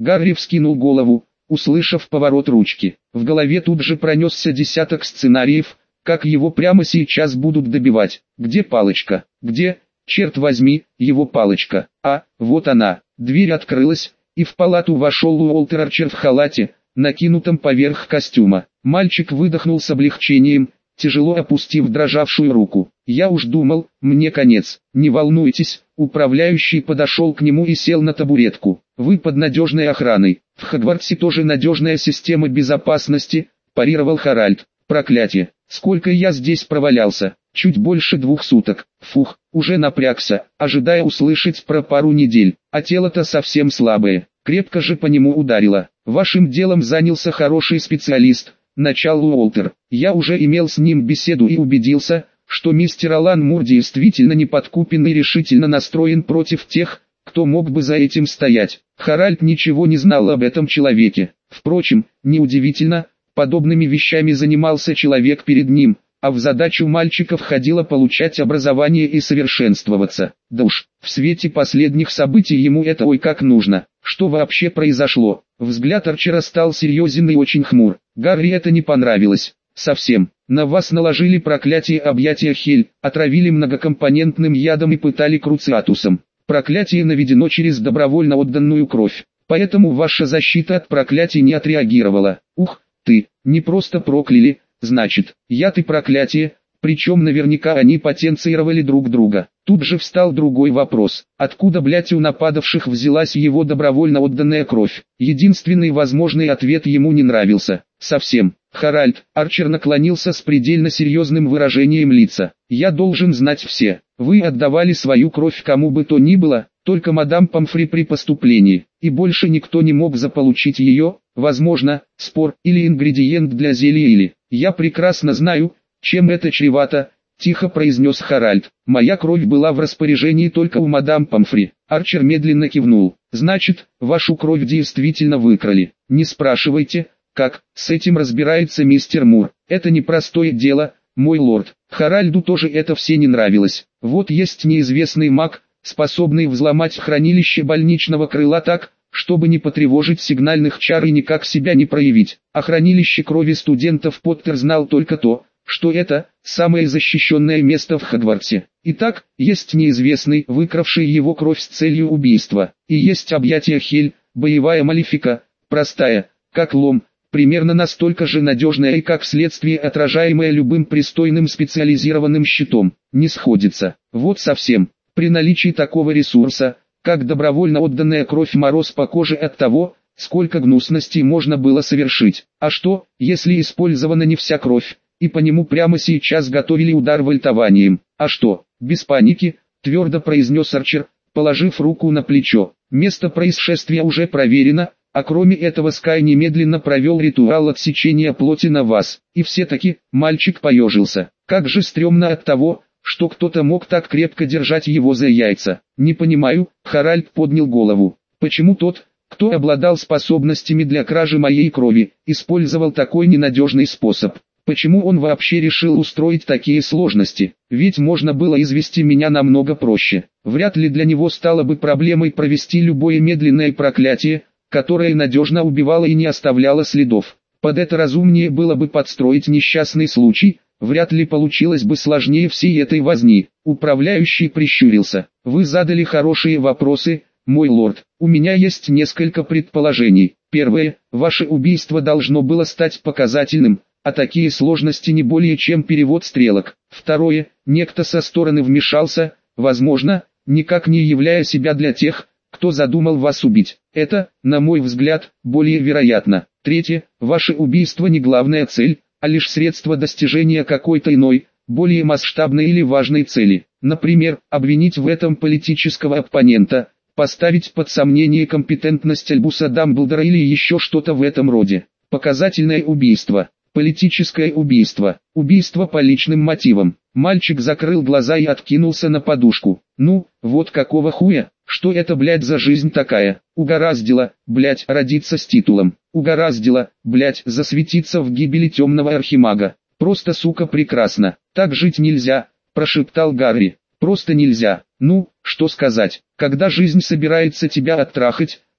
Гарри вскинул голову, услышав поворот ручки. В голове тут же пронесся десяток сценариев, как его прямо сейчас будут добивать. Где палочка? Где, черт возьми, его палочка? А, вот она. Дверь открылась, и в палату вошел Уолтер Арчер в халате, накинутом поверх костюма. Мальчик выдохнул с облегчением, тяжело опустив дрожавшую руку. «Я уж думал, мне конец». «Не волнуйтесь», управляющий подошел к нему и сел на табуретку. «Вы под надежной охраной. В Хогвартсе тоже надежная система безопасности», парировал Харальд. «Проклятие! Сколько я здесь провалялся! Чуть больше 2 суток. Фух, уже напрягся, ожидая услышать про пару недель. А тело-то совсем слабое. Крепко же по нему ударило. Вашим делом занялся хороший специалист», начал Уолтер. «Я уже имел с ним беседу и убедился, что мистер Алан Мур действительно неподкупен и решительно настроен против тех, кто мог бы за этим стоять». Харальд ничего не знал об этом человеке. Впрочем, неудивительно, подобными вещами занимался человек перед ним, а в задачу мальчика входило получать образование и совершенствоваться. Да уж, в свете последних событий ему это ой как нужно. Что вообще произошло? Взгляд Арчера стал серьезен и очень хмур. Гарри это не понравилось. Совсем. На вас наложили проклятие объятия Хель, отравили многокомпонентным ядом и пытали круциатусом. Проклятие наведено через добровольно отданную кровь. Поэтому ваша защита от проклятий не отреагировала. Ух, ты, не просто прокляли, значит, яд и проклятие, причем наверняка они потенцировали друг друга. Тут же встал другой вопрос. Откуда, блять, у нападавших взялась его добровольно отданная кровь? Единственный возможный ответ ему не нравился. Совсем. Харальд, Арчер наклонился с предельно серьезным выражением лица. «Я должен знать все. Вы отдавали свою кровь кому бы то ни было, только мадам Помфри при поступлении, и больше никто не мог заполучить ее, возможно, спор или ингредиент для зелья или... Я прекрасно знаю, чем это чревато», тихо произнес Харальд. «Моя кровь была в распоряжении только у мадам Помфри». Арчер медленно кивнул. «Значит, вашу кровь действительно выкрали. Не спрашивайте, как, с этим разбирается мистер Мур. Это непростое дело, мой лорд». Харальду тоже это все не нравилось. Вот есть неизвестный маг, способный взломать хранилище больничного крыла так, чтобы не потревожить сигнальных чар и никак себя не проявить. О хранилище крови студентов Поттер знал только то, что это самое защищенное место в Хогвартсе. Итак, есть неизвестный, выкравший его кровь с целью убийства. И есть объятие Хель, боевая малефика, простая, как лом, примерно настолько же надежная и как следствие отражаемая любым пристойным специализированным щитом. Не сходится. Вот совсем. При наличии такого ресурса, как добровольно отданная кровь, мороз по коже от того, сколько гнусностей можно было совершить. А что, если использована не вся кровь, и по нему прямо сейчас готовили удар вольтованием? А что, без паники, твердо произнес Арчер, положив руку на плечо. Место происшествия уже проверено, а кроме этого Скай немедленно провел ритуал отсечения плоти на вас. И все-таки, мальчик поежился. Как же стрёмно от того, что кто-то мог так крепко держать его за яйца. Не понимаю, Харальд поднял голову. Почему тот, кто обладал способностями для кражи моей крови, использовал такой ненадежный способ? Почему он вообще решил устроить такие сложности? Ведь можно было извести меня намного проще. Вряд ли для него стало бы проблемой провести любое медленное проклятие, которое надежно убивало и не оставляло следов. Под это разумнее было бы подстроить несчастный случай, вряд ли получилось бы сложнее всей этой возни. Управляющий прищурился. Вы задали хорошие вопросы, мой лорд. У меня есть несколько предположений. Первое, ваше убийство должно было стать показательным, а такие сложности не более чем перевод стрелок. Второе, некто со стороны вмешался, возможно, никак не являя себя для тех, кто задумал вас убить. Это, на мой взгляд, более вероятно. Третье, ваше убийство не главная цель, а лишь средство достижения какой-то иной, более масштабной или важной цели. Например, обвинить в этом политического оппонента, поставить под сомнение компетентность Альбуса Дамблдора или еще что-то в этом роде. Показательное убийство. Политическое убийство. Убийство по личным мотивам. Мальчик закрыл глаза и откинулся на подушку. Ну, вот какого хуя? Что это, блядь, за жизнь такая? Угораздило, блядь, родиться с титулом. Угораздило, блядь, засветиться в гибели темного архимага. Просто, сука, прекрасно. Так жить нельзя, прошептал Гарри. Просто нельзя. Ну, что сказать, когда жизнь собирается тебя оттрахать,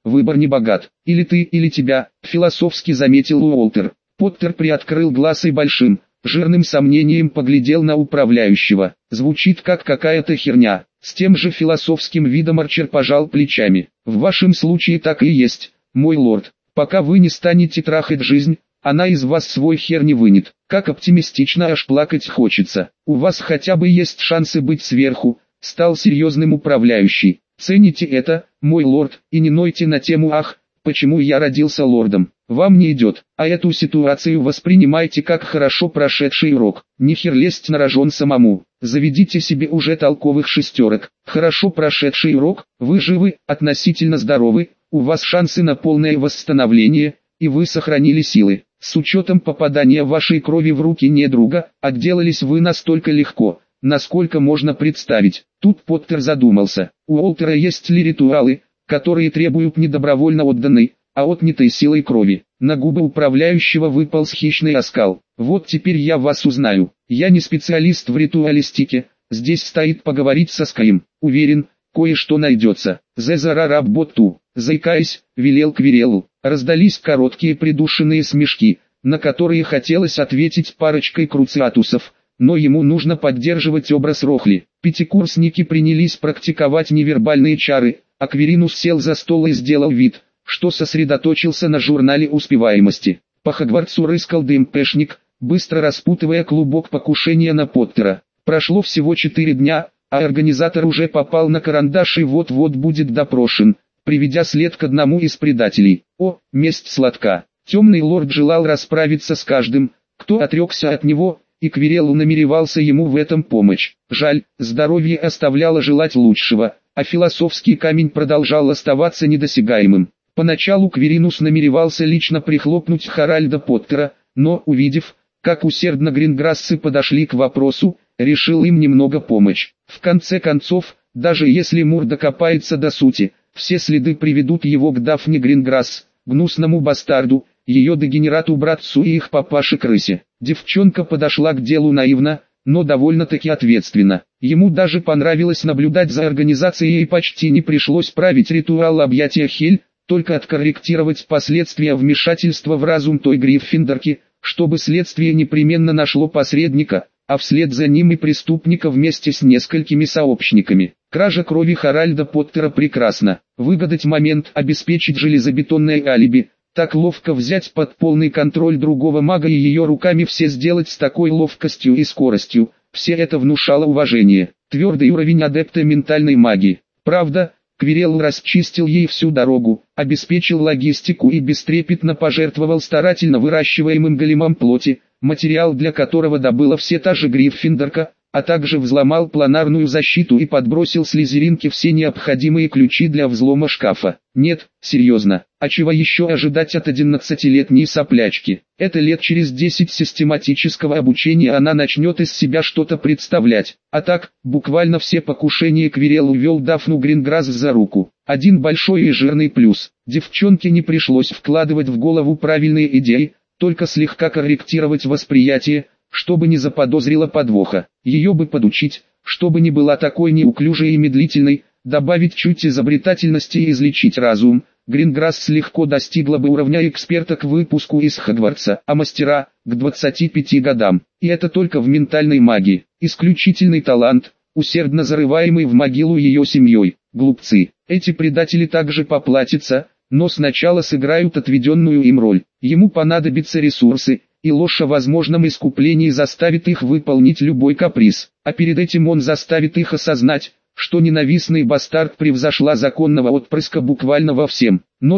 выбор не богат. Или ты, или тебя, философски заметил Уолтер. Поттер приоткрыл глаз и большим, жирным сомнением поглядел на управляющего. Звучит как какая-то херня. С тем же философским видом Арчер пожал плечами. В вашем случае так и есть, мой лорд. Пока вы не станете трахать жизнь, она из вас свой хер не вынет. Как оптимистично, аж плакать хочется. У вас хотя бы есть шансы быть сверху, стал серьезным управляющий. Цените это, мой лорд, и не нойте на тему «ах, почему я родился лордом». Вам не идет, а эту ситуацию воспринимайте как хорошо прошедший урок. Не хер лезть на рожон самому. Заведите себе уже толковых шестерок. Хорошо прошедший урок, вы живы, относительно здоровы, у вас шансы на полное восстановление, и вы сохранили силы. С учетом попадания вашей крови в руки недруга, отделались вы настолько легко, насколько можно представить. Тут Поттер задумался. У Уолтера есть ли ритуалы, которые требуют не добровольно отданной, а отнятой силой крови? На губы управляющего выполз хищный оскал. Вот теперь я вас узнаю. Я не специалист в ритуалистике, здесь стоит поговорить со Скаем. Уверен, кое-что найдется. Зезарараб Ботту, заикаясь, велел Квиреллу. Раздались короткие придушенные смешки, на которые хотелось ответить парочкой круциатусов, но ему нужно поддерживать образ Рохли. Пятикурсники принялись практиковать невербальные чары, а Квиринус сел за стол и сделал вид, что сосредоточился на журнале успеваемости. По Хогвартсу рыскал ДМПшник, быстро распутывая клубок покушения на Поттера. Прошло всего 4 дня, а организатор уже попал на карандаш и вот-вот будет допрошен, приведя след к одному из предателей. О, месть сладка. Темный лорд желал расправиться с каждым, кто отрекся от него, и Квиреллу намеревался ему в этом помочь. Жаль, здоровье оставляло желать лучшего, а философский камень продолжал оставаться недосягаемым. Поначалу Квиринус намеревался лично прихлопнуть Харальда Поттера, но, увидев, как усердно Гринграссы подошли к вопросу, решил им немного помочь. В конце концов, даже если Мур докопается до сути, все следы приведут его к Дафне Гринграсс, гнусному бастарду, ее дегенерату-братцу и их папаше-крысе. Девчонка подошла к делу наивно, но довольно-таки ответственно. Ему даже понравилось наблюдать за организацией и почти не пришлось править ритуал объятия Хель, только откорректировать последствия вмешательства в разум той Гриффиндорки, чтобы следствие непременно нашло посредника, а вслед за ним и преступника вместе с несколькими сообщниками. Кража крови Харальда Поттера прекрасна. Выгадать момент, обеспечить железобетонное алиби, так ловко взять под полный контроль другого мага и ее руками все сделать с такой ловкостью и скоростью, все это внушало уважение. Твердый уровень адепта ментальной магии. Правда, Квирелл расчистил ей всю дорогу, обеспечил логистику и бестрепетно пожертвовал старательно выращиваемым големам плоти, материал для которого добыла все та же Гриффиндорка, а также взломал планарную защиту и подбросил Слизеринке все необходимые ключи для взлома шкафа. Нет, серьезно, а чего еще ожидать от 11-летней соплячки? Это лет через 10 систематического обучения она начнет из себя что-то представлять. А так, буквально все покушения Квирелл увел Дафну Гринграсс за руку. Один большой и жирный плюс. Девчонке не пришлось вкладывать в голову правильные идеи, только слегка корректировать восприятие, чтобы не заподозрила подвоха. Ее бы подучить, чтобы не была такой неуклюжей и медлительной, добавить чуть изобретательности и излечить разум. Гринграсс легко достигла бы уровня эксперта к выпуску из Хогвартса, а мастера – к 25 годам. И это только в ментальной магии. Исключительный талант, усердно зарываемый в могилу ее семьей. Глупцы. Эти предатели также поплатятся, но сначала сыграют отведенную им роль. Ему понадобятся ресурсы, и ложь о возможном искуплении заставит их выполнить любой каприз. А перед этим он заставит их осознать, что ненавистный бастард превзошла законного отпрыска буквально во всем. Но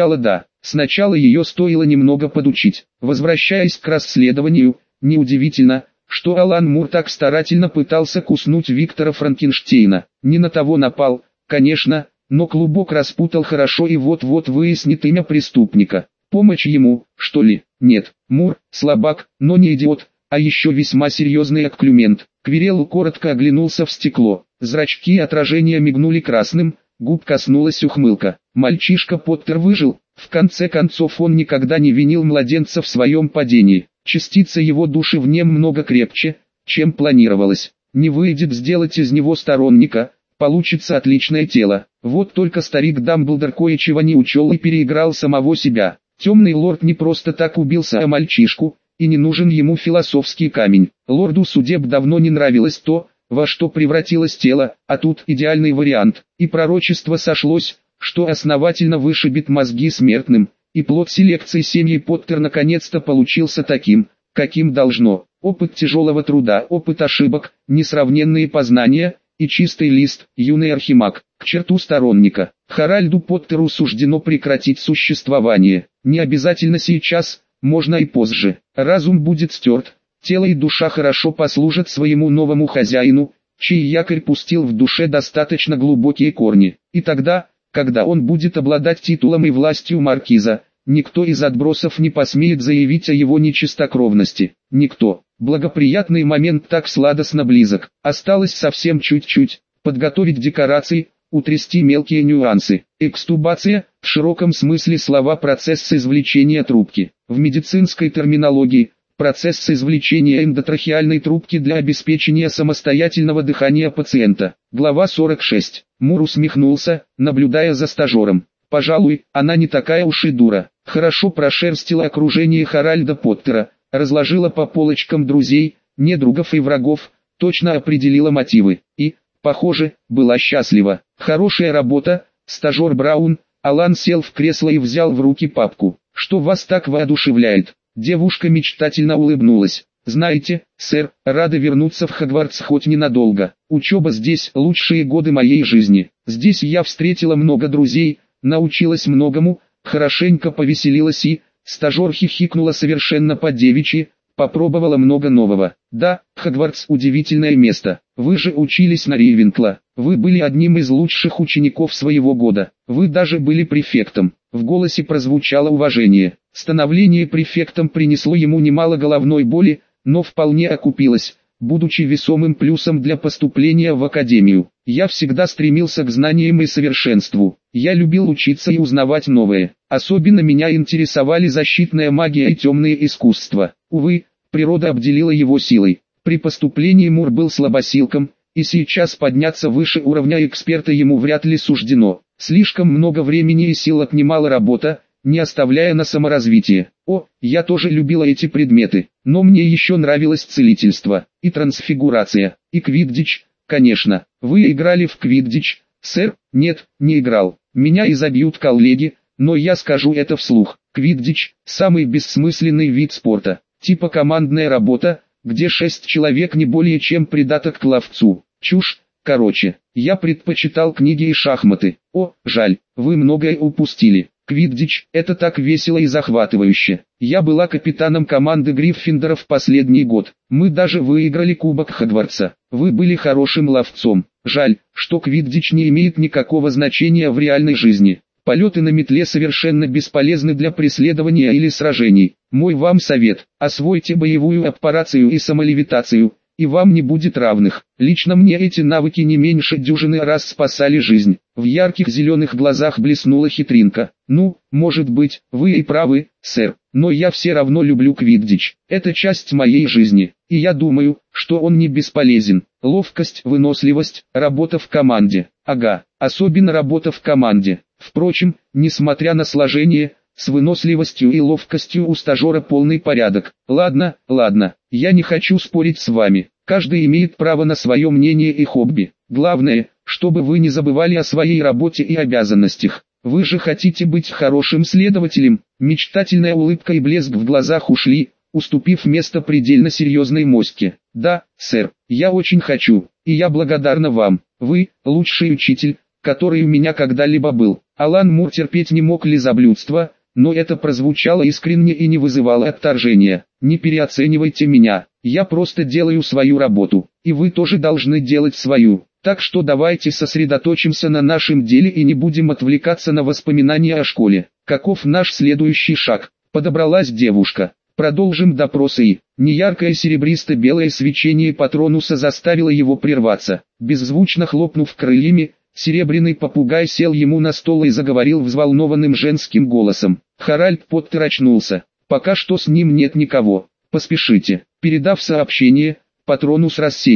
сначала ее стоило немного подучить. Возвращаясь к расследованию, неудивительно, что Алан Мур так старательно пытался куснуть Виктора Франкенштейна. Не на того напал, конечно, но клубок распутал хорошо и вот-вот выяснит имя преступника. Помощь ему, что ли? Нет, Мур, слабак, но не идиот, а еще весьма серьезный отклюмент. Квирелл коротко оглянулся в стекло. Зрачки отражения мигнули красным, губ коснулась ухмылка. Мальчишка Поттер выжил, в конце концов он никогда не винил младенца в своем падении. Частица его души в нем много крепче, чем планировалось. Не выйдет сделать из него сторонника, получится отличное тело. Вот только старик Дамблдор кое-чего не учел и переиграл самого себя. Темный лорд не просто так убился о мальчишку, и не нужен ему философский камень. Лорду судеб давно не нравилось то, во что превратилось тело, а тут идеальный вариант. И пророчество сошлось, что основательно вышибет мозги смертным, и плод селекции семьи Поттер наконец-то получился таким, каким должно. Опыт тяжелого труда, опыт ошибок, несравненные познания и чистый лист, юный архимаг, к черту сторонника. Харальду Поттеру суждено прекратить существование. Не обязательно сейчас, можно и позже. Разум будет стерт, тело и душа хорошо послужат своему новому хозяину, чей якорь пустил в душе достаточно глубокие корни. И тогда, когда он будет обладать титулом и властью маркиза, никто из отбросов не посмеет заявить о его нечистокровности. Никто. Благоприятный момент так сладостно близок. Осталось совсем чуть-чуть. Подготовить декорации, утрясти мелкие нюансы. Экстубация, в широком смысле слова, процесс извлечения трубки. В медицинской терминологии, процесс извлечения эндотрахеальной трубки для обеспечения самостоятельного дыхания пациента. Глава 46. Мур усмехнулся, наблюдая за стажером. Пожалуй, она не такая уж и дура. Хорошо прошерстила окружение Харальда Поттера, разложила по полочкам друзей, недругов и врагов, точно определила мотивы. И, похоже, была счастлива. Хорошая работа, стажер Браун. Алан сел в кресло и взял в руки папку. Что вас так воодушевляет? Девушка мечтательно улыбнулась. Знаете, сэр, рада вернуться в Хогвартс хоть ненадолго. Учеба здесь лучшие годы моей жизни. Здесь я встретила много друзей, научилась многому, хорошенько повеселилась и, стажер хихикнула совершенно по-девичьи, попробовала много нового. Да, Хогвартс удивительное место. Вы же учились на Рейвенкла. Вы были одним из лучших учеников своего года. Вы даже были префектом. В голосе прозвучало уважение. Становление префектом принесло ему немало головной боли, но вполне окупилось, будучи весомым плюсом для поступления в академию. Я всегда стремился к знаниям и совершенству. Я любил учиться и узнавать новое. Особенно меня интересовали защитная магия и темные искусства. Увы, природа обделила его силой. При поступлении Мур был слабосилком, и сейчас подняться выше уровня эксперта ему вряд ли суждено. Слишком много времени и сил отнимала работа, не оставляя на саморазвитие. О, я тоже любила эти предметы, но мне еще нравилось целительство, и трансфигурация, и квиддич, конечно. Вы играли в квиддич, сэр? Нет, не играл. Меня изобьют коллеги, но я скажу это вслух. Квиддич – самый бессмысленный вид спорта, типа командная работа, где 6 человек не более чем придаток к ловцу. Чушь. Короче, я предпочитал книги и шахматы. О, жаль, вы многое упустили. Квиддич – это так весело и захватывающе. Я была капитаном команды Гриффиндора в последний год. Мы даже выиграли Кубок Хогвартса. Вы были хорошим ловцом. Жаль, что квиддич не имеет никакого значения в реальной жизни. Полеты на метле совершенно бесполезны для преследования или сражений. Мой вам совет – освойте боевую аппарацию и самолевитацию, и вам не будет равных. Лично мне эти навыки не меньше дюжины раз спасали жизнь. В ярких зеленых глазах блеснула хитринка. Ну, может быть, вы и правы, сэр, но я все равно люблю квиддич. Это часть моей жизни, и я думаю, что он не бесполезен. Ловкость, выносливость, работа в команде. Ага, особенно работа в команде. Впрочем, несмотря на сложение, с выносливостью и ловкостью у стажера полный порядок. Ладно, я не хочу спорить с вами. Каждый имеет право на свое мнение и хобби. Главное, чтобы вы не забывали о своей работе и обязанностях. Вы же хотите быть хорошим следователем. Мечтательная улыбка и блеск в глазах ушли, уступив место предельно серьезной моське. Да, сэр, я очень хочу, и я благодарна вам. Вы – лучший учитель, который у меня когда-либо был. Алан Мур терпеть не мог лизоблюдства, но это прозвучало искренне и не вызывало отторжения. Не переоценивайте меня, я просто делаю свою работу, и вы тоже должны делать свою. Так что давайте сосредоточимся на нашем деле и не будем отвлекаться на воспоминания о школе. Каков наш следующий шаг? Подобралась девушка. Продолжим допрос и... Неяркое серебристо-белое свечение Патронуса заставило его прерваться. Беззвучно хлопнув крыльями, серебряный попугай сел ему на стол и заговорил взволнованным женским голосом. Харальд Поттер очнулся. Пока что с ним нет никого. Поспешите. Передав сообщение, Патронус рассеялся.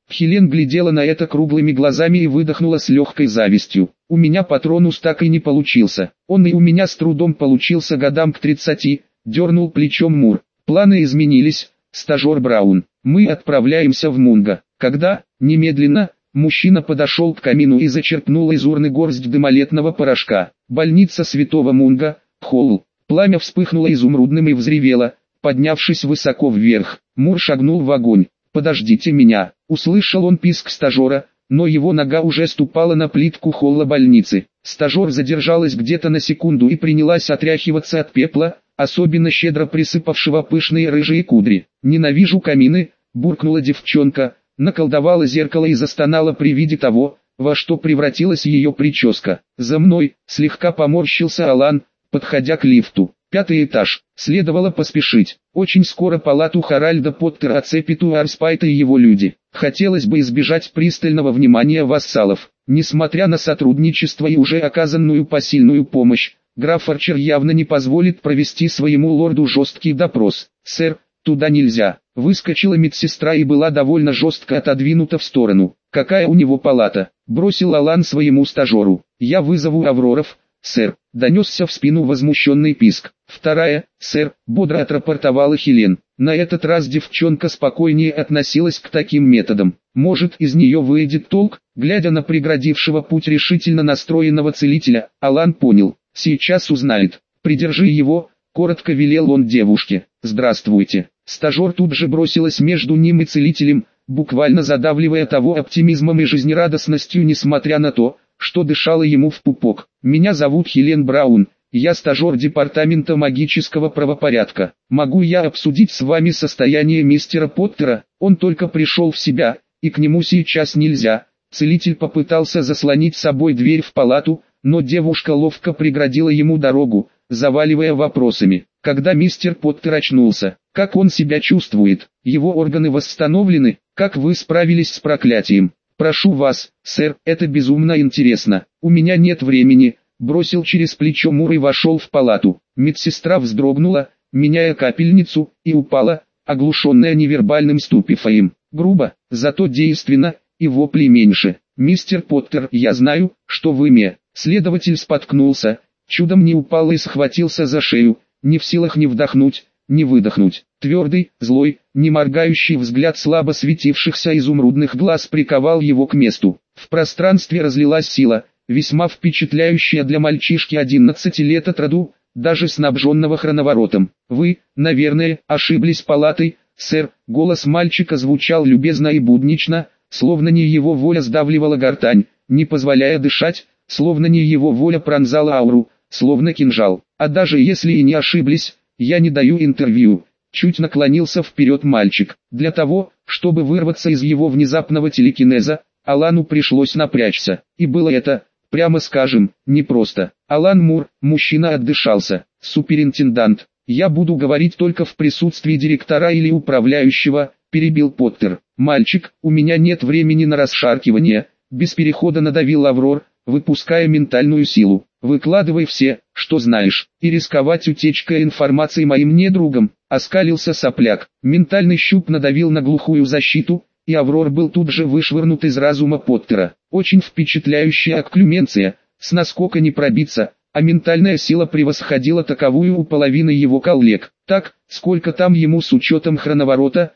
Хелен глядела на это круглыми глазами и выдохнула с легкой завистью. У меня патронус так и не получился. Он и у меня с трудом получился годам к 30, дернул плечом Мур. Планы изменились, стажер Браун. Мы отправляемся в Мунго. Когда? Немедленно. Мужчина подошел к камину и зачерпнул из урны горсть дымолетного порошка. Больница Святого Мунго, Холл. Пламя вспыхнуло изумрудным и взревело, поднявшись высоко вверх. Мур шагнул в огонь. «Подождите меня!» Услышал он писк стажера, но его нога уже ступала на плитку холла больницы. Стажер задержалась где-то на секунду и принялась отряхиваться от пепла, особенно щедро присыпавшего пышные рыжие кудри. «Ненавижу камины!» – буркнула девчонка, наколдовала зеркало и застонала при виде того, во что превратилась ее прическа. «За мной!» – слегка поморщился Алан, подходя к лифту. 5-й этаж. Следовало поспешить. Очень скоро палату Харальда Поттера оцепит Уарспайт и его люди. Хотелось бы избежать пристального внимания вассалов. Несмотря на сотрудничество и уже оказанную посильную помощь, граф Арчер явно не позволит провести своему лорду жесткий допрос. «Сэр, туда нельзя». Выскочила медсестра и была довольно жестко отодвинута в сторону. «Какая у него палата?» – бросил Алан своему стажеру. «Я вызову Авроров, сэр», — донесся в спину возмущенный писк. «Вторая, сэр», — бодро отрапортовала Хелен. На этот раз девчонка спокойнее относилась к таким методам. Может, из нее выйдет толк? Глядя на преградившего путь решительно настроенного целителя, Алан понял. Сейчас узнает. «Придержи его», — коротко велел он девушке. «Здравствуйте». Стажер тут же бросилась между ним и целителем, буквально задавливая того оптимизмом и жизнерадостностью, несмотря на то, что дышало ему в пупок. «Меня зовут Хелен Браун, я стажер департамента магического правопорядка. Могу я обсудить с вами состояние мистера Поттера? Он только пришел в себя, и к нему сейчас нельзя». Целитель попытался заслонить собой дверь в палату, но девушка ловко преградила ему дорогу, заваливая вопросами. «Когда мистер Поттер очнулся? Как он себя чувствует? Его органы восстановлены? Как вы справились с проклятием?» «Прошу вас, сэр, это безумно интересно. У меня нет времени», — бросил через плечо Мур и вошел в палату. Медсестра вздрогнула, меняя капельницу, и упала, оглушенная невербальным ступифаем. Грубо, зато действенно, и воплей меньше. «Мистер Поттер, я знаю, что вы мне». Следователь споткнулся, чудом не упал и схватился за шею, не в силах ни вдохнуть, ни выдохнуть. Твердый, злой, не моргающий взгляд слабо светившихся изумрудных глаз приковал его к месту. В пространстве разлилась сила, весьма впечатляющая для мальчишки 11 лет от роду, даже снабженного хроноворотом. «Вы, наверное, ошиблись палатой, сэр». Голос мальчика звучал любезно и буднично, словно не его воля сдавливала гортань, не позволяя дышать, словно не его воля пронзала ауру, словно кинжал. «А даже если и не ошиблись, я не даю интервью». Чуть наклонился вперед мальчик. Для того, чтобы вырваться из его внезапного телекинеза, Алану пришлось напрячься. И было это, прямо скажем, непросто. «Алан Мур», мужчина отдышался. «Суперинтендант, я буду говорить только в присутствии директора или управляющего», перебил Поттер. «Мальчик, у меня нет времени на расшаркивание», без перехода надавил Аврор, выпуская ментальную силу. «Выкладывай все, что знаешь, и рисковать утечкой информации моим недругам», оскалился сопляк. Ментальный щуп надавил на глухую защиту, и Аврор был тут же вышвырнут из разума Поттера. Очень впечатляющая окклюменция, с наскока не пробиться, а ментальная сила превосходила таковую у половины его коллег. Так, сколько там ему с учетом хроноворота?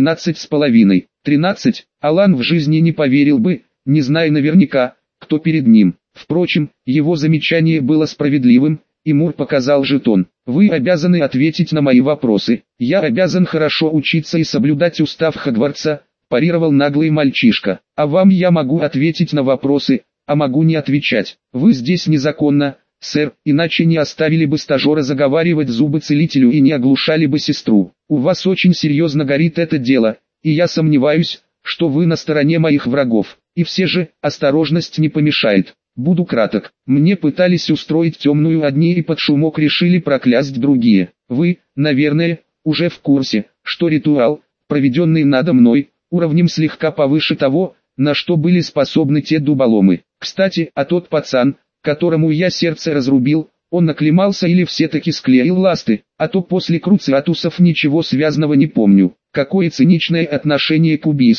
12,5. 13. Алан в жизни не поверил бы, не зная наверняка, кто перед ним. Впрочем, его замечание было справедливым, и Мур показал жетон. «Вы обязаны ответить на мои вопросы. Я обязан хорошо учиться и соблюдать устав Хогвартса», парировал наглый мальчишка. «А вам я могу ответить на вопросы, а могу не отвечать. Вы здесь незаконно, сэр, иначе не оставили бы стажера заговаривать зубы целителю и не оглушали бы сестру. У вас очень серьезно горит это дело, и я сомневаюсь, что вы на стороне моих врагов. И все же, осторожность не помешает. Буду краток. Мне пытались устроить темную одни и под шумок решили проклясть другие. Вы, наверное, уже в курсе, что ритуал, проведенный надо мной, уровнем слегка повыше того, на что были способны те дуболомы. Кстати, а тот пацан, которому я сердце разрубил, он оклемался или все-таки склеил ласты, а то после круциатусов ничего связанного не помню. Какое циничное отношение к убийству.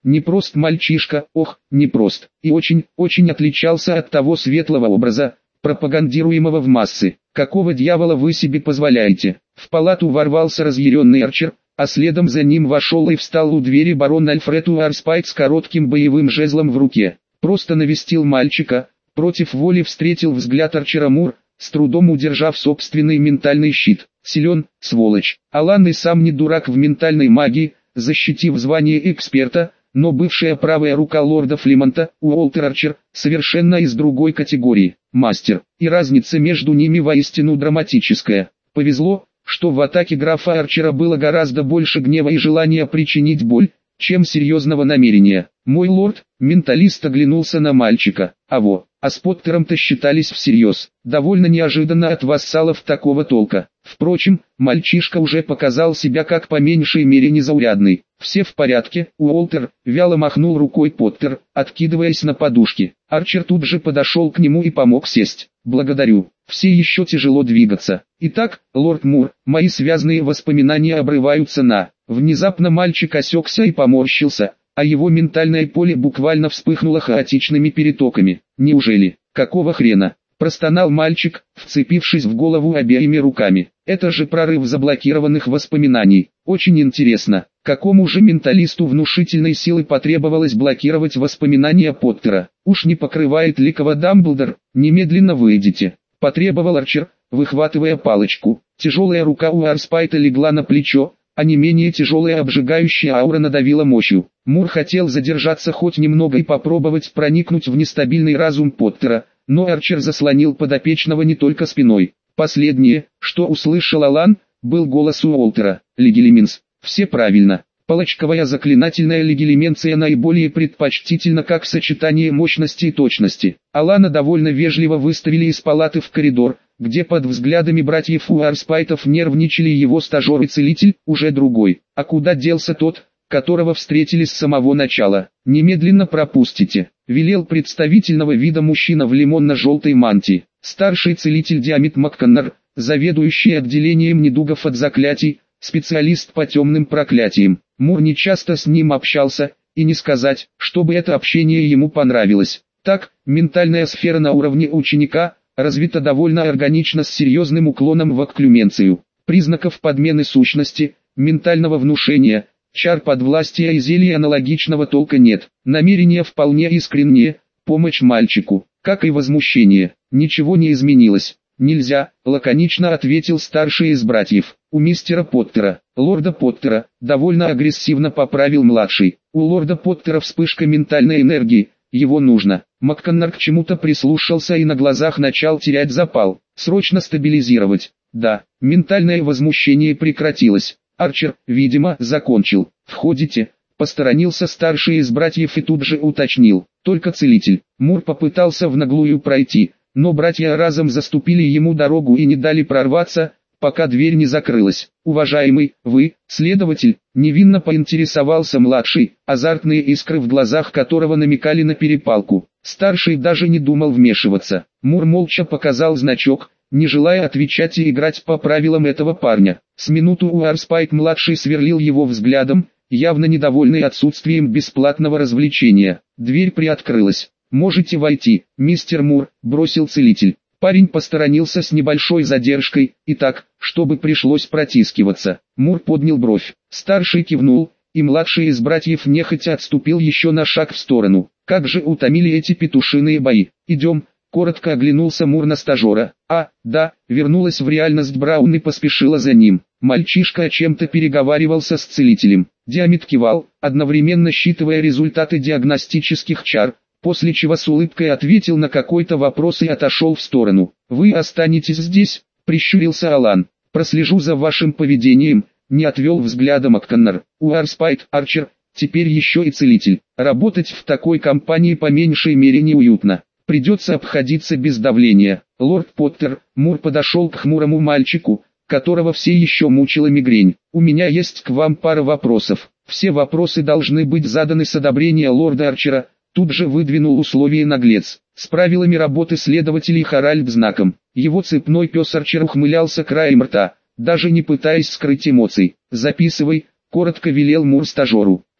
Непрост мальчишка, ох, непрост, и очень отличался от того светлого образа, пропагандируемого в массы. Какого дьявола вы себе позволяете? В палату ворвался разъяренный Арчер, а следом за ним вошел и встал у двери барон Альфред Уарспайт с коротким боевым жезлом в руке. Просто навестил мальчика, против воли встретил взгляд Арчера Мур, с трудом удержав собственный ментальный щит. Силен, сволочь. Алан и сам не дурак в ментальной магии, защитив звание эксперта, но бывшая правая рука лорда Флимонта, Уолтер Арчер, совершенно из другой категории, мастер, и разница между ними воистину драматическая. Повезло, что в атаке графа Арчера было гораздо больше гнева и желания причинить боль, чем серьезного намерения. Мой лорд, менталист оглянулся на мальчика, а с Поттером-то считались всерьез, довольно неожиданно от вассалов такого толка. Впрочем, мальчишка уже показал себя как по меньшей мере незаурядный. Все в порядке, Уолтер, вяло махнул рукой Поттер, откидываясь на подушки. Арчер тут же подошел к нему и помог сесть. Благодарю, все еще тяжело двигаться. Итак, лорд Мур, мои связные воспоминания обрываются на... Внезапно мальчик осекся и поморщился, а его ментальное поле буквально вспыхнуло хаотичными перетоками. Неужели? Какого хрена? Простонал мальчик, вцепившись в голову обеими руками. Это же прорыв заблокированных воспоминаний. Очень интересно, какому же менталисту внушительной силы потребовалось блокировать воспоминания Поттера? Уж не покрывает ли кого Дамблдор? Немедленно выйдите, потребовал Арчер, выхватывая палочку. Тяжелая рука Уарспайта легла на плечо, а не менее тяжелая обжигающая аура надавила мощью. Мур хотел задержаться хоть немного и попробовать проникнуть в нестабильный разум Поттера, но Арчер заслонил подопечного не только спиной. Последнее, что услышал Алан, был голос Уолтера. Легилиминс. Все правильно. Палочковая заклинательная легилименция наиболее предпочтительна как сочетание мощности и точности. Алана довольно вежливо выставили из палаты в коридор, где под взглядами братьев Уарспайтов нервничали его стажер и целитель, уже другой. А куда делся тот, которого встретили с самого начала? Немедленно пропустите, велел представительного вида мужчина в лимонно-желтой мантии. Старший целитель Диамит МакКоннор, заведующий отделением недугов от заклятий, специалист по темным проклятиям. Мур не часто с ним общался, и не сказать, чтобы это общение ему понравилось. Так, ментальная сфера на уровне ученика, развита довольно органично с серьезным уклоном в окклюменцию. Признаков подмены сущности, ментального внушения, чар подвластия и зелий аналогичного толка нет. Намерения вполне искренние, помощь мальчику, как и возмущение. Ничего не изменилось. «Нельзя», — лаконично ответил старший из братьев. «У мистера Поттера, лорда Поттера», — довольно агрессивно поправил младший. «У лорда Поттера вспышка ментальной энергии, его нужно». МакКоннор к чему-то прислушался и на глазах начал терять запал. «Срочно стабилизировать». Да, ментальное возмущение прекратилось. Арчер, видимо, закончил. «Входите», — посторонился старший из братьев и тут же уточнил. «Только целитель». Мур попытался в наглую пройти, но братья разом заступили ему дорогу и не дали прорваться, пока дверь не закрылась. «Уважаемый, вы, следователь?» — невинно поинтересовался младший, азартные искры в глазах которого намекали на перепалку. Старший даже не думал вмешиваться. Мур молча показал значок, не желая отвечать и играть по правилам этого парня. С минуту Уарспайт-младший сверлил его взглядом, явно недовольный отсутствием бесплатного развлечения. Дверь приоткрылась. «Можете войти, мистер Мур», — бросил целитель. Парень посторонился с небольшой задержкой, и так, чтобы пришлось протискиваться. Мур поднял бровь. Старший кивнул, и младший из братьев нехотя отступил еще на шаг в сторону. Как же утомили эти петушиные бои. «Идем», — коротко оглянулся Мур на стажера. Да, вернулась в реальность Браун и поспешила за ним. Мальчишка о чем-то переговаривался с целителем. Диамит кивал, одновременно считывая результаты диагностических чар, после чего с улыбкой ответил на какой-то вопрос и отошел в сторону. «Вы останетесь здесь?» — прищурился Алан. «Прослежу за вашим поведением», — не отвел взгляда МакКоннор. «Уарспайт, Арчер, теперь еще и целитель. Работать в такой компании по меньшей мере неуютно. Придется обходиться без давления». Лорд Поттер, Мур подошел к хмурому мальчику, которого все еще мучила мигрень. «У меня есть к вам пара вопросов. Все вопросы должны быть заданы с одобрения лорда Арчера». Тут же выдвинул условие наглец. С правилами работы следователей Харальд знаком. Его цепной пес Арчер ухмылялся краем рта, даже не пытаясь скрыть эмоций. «Записывай», — коротко велел Мур стажеру.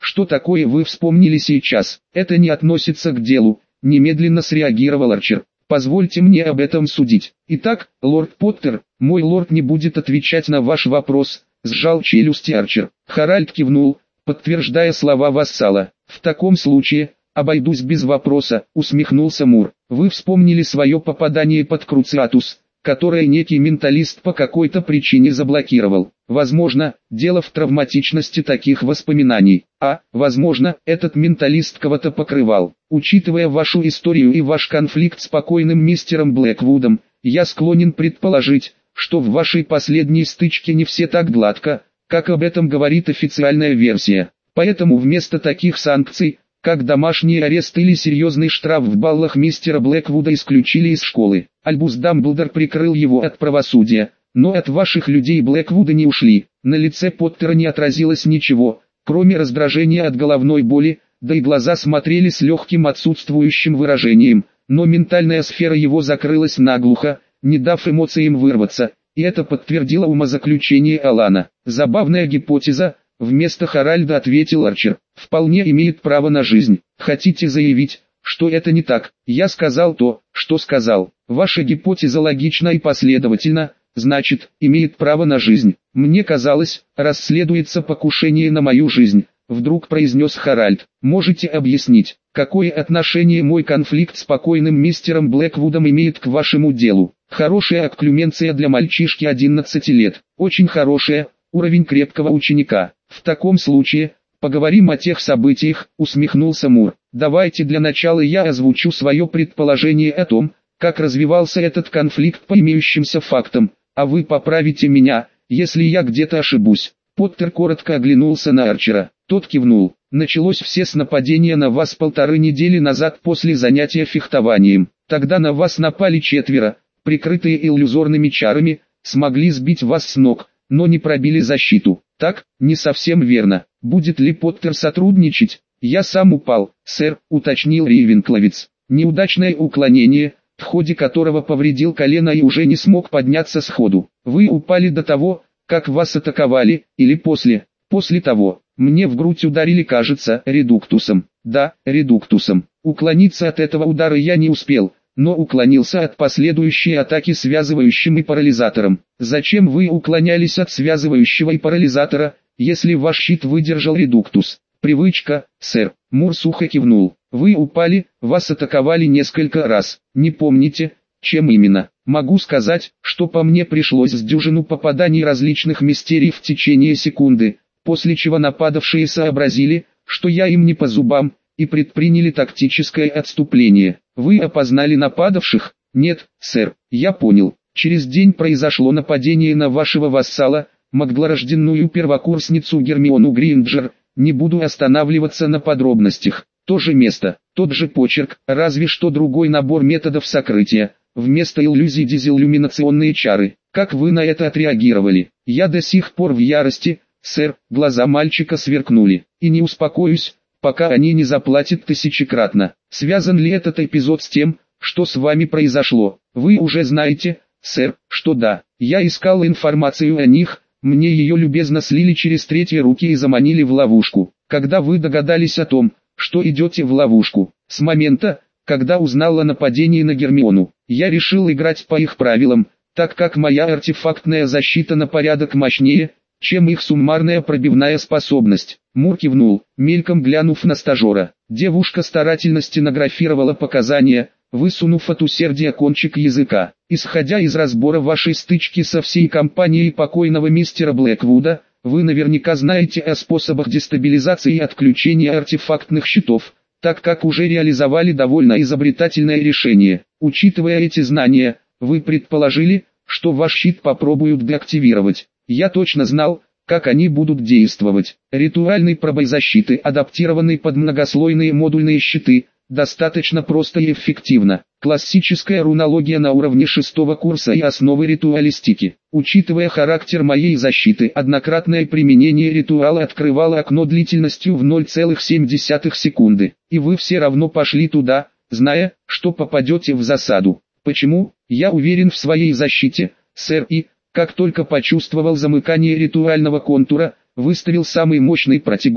что такое вы вспомнили сейчас? Это не относится к делу, немедленно среагировал Арчер. Позвольте мне об этом судить. Итак, лорд Поттер, мой лорд не будет отвечать на ваш вопрос, сжал челюсти Арчер. Харальд кивнул, подтверждая слова вассала. В таком случае, обойдусь без вопроса, усмехнулся Мур. Вы вспомнили свое попадание под Круциатус, которое некий менталист по какой-то причине заблокировал. Возможно, дело в травматичности таких воспоминаний, а, возможно, этот менталист кого-то покрывал. Учитывая вашу историю и ваш конфликт с покойным мистером Блэквудом, я склонен предположить, что в вашей последней стычке не все так гладко, как об этом говорит официальная версия. Поэтому вместо таких санкций, как домашний арест или серьезный штраф в баллах мистера Блэквуда исключили из школы. Альбус Дамблдор прикрыл его от правосудия, но от ваших людей Блэквуда не ушли. На лице Поттера не отразилось ничего, кроме раздражения от головной боли, да и глаза смотрели с легким отсутствующим выражением, но ментальная сфера его закрылась наглухо, не дав эмоциям вырваться, и это подтвердило умозаключение Алана. Забавная гипотеза. Вместо Харальда ответил Арчер, вполне имеет право на жизнь. Хотите заявить, что это не так? Я сказал то, что сказал. Ваша гипотеза логична и последовательна, значит, имеет право на жизнь. Мне казалось, расследуется покушение на мою жизнь, вдруг произнес Харальд. Можете объяснить, какое отношение мой конфликт с покойным мистером Блэквудом имеет к вашему делу? Хорошая окклюменция для мальчишки 11 лет, очень хорошая, уровень крепкого ученика. В таком случае, поговорим о тех событиях, усмехнулся Мур. Давайте для начала я озвучу свое предположение о том, как развивался этот конфликт по имеющимся фактам, а вы поправите меня, если я где-то ошибусь. Поттер коротко оглянулся на Арчера. Тот кивнул. Началось все с нападения на вас 1,5 недели назад после занятия фехтованием. Тогда на вас напали 4, прикрытые иллюзорными чарами, смогли сбить вас с ног, но не пробили защиту. Так, не совсем верно. Будет ли Поттер сотрудничать? Я сам упал, сэр, уточнил Рейвенкловец. Неудачное уклонение, в ходе которого повредил колено и уже не смог подняться сходу. Вы упали до того, как вас атаковали, или после? После того. Мне в грудь ударили, кажется, редуктусом. Да, редуктусом. Уклониться от этого удара я не успел, но уклонился от последующей атаки связывающим и парализатором. Зачем вы уклонялись от связывающего и парализатора, если ваш щит выдержал редуктус? Привычка, сэр. Мур сухо кивнул. Вы упали, вас атаковали несколько раз. Не помните, чем именно? Могу сказать, что по мне пришлось с дюжину попаданий различных мистерий в течение секунды, после чего нападавшие сообразили, что я им не по зубам, и предприняли тактическое отступление. Вы опознали нападавших? Нет, сэр, я понял. Через день произошло нападение на вашего вассала, магдлорожденную первокурсницу Гермиону Гринджер. Не буду останавливаться на подробностях. То же место, тот же почерк, разве что другой набор методов сокрытия. Вместо иллюзий дезиллюминационные чары. Как вы на это отреагировали? Я до сих пор в ярости, сэр. Глаза мальчика сверкнули. И не успокоюсь, пока они не заплатят тысячекратно. Связан ли этот эпизод с тем, что с вами произошло? Вы уже знаете, сэр, что да. Я искал информацию о них, мне ее любезно слили через третьи руки и заманили в ловушку. Когда вы догадались о том, что идете в ловушку? С момента, когда узнал о нападении на Гермиону, я решил играть по их правилам, так как моя артефактная защита на порядок мощнее, чем их суммарная пробивная способность. Мур кивнул, мельком глянув на стажера. Девушка старательно стенографировала показания, высунув от усердия кончик языка. Исходя из разбора вашей стычки со всей компанией покойного мистера Блэквуда, вы наверняка знаете о способах дестабилизации и отключения артефактных щитов, так как уже реализовали довольно изобретательное решение. Учитывая эти знания, вы предположили, что ваш щит попробуют деактивировать. Я точно знал, как они будут действовать. Ритуальный пробой защиты, адаптированный под многослойные модульные щиты, достаточно просто и эффективно. Классическая рунология на уровне 6-го курса и основы ритуалистики. Учитывая характер моей защиты, однократное применение ритуала открывало окно длительностью в 0,7 секунды. И вы все равно пошли туда, зная, что попадете в засаду. Почему? Я уверен в своей защите, сэр, и, как только почувствовал замыкание ритуального контура, выставил самый мощный протигус,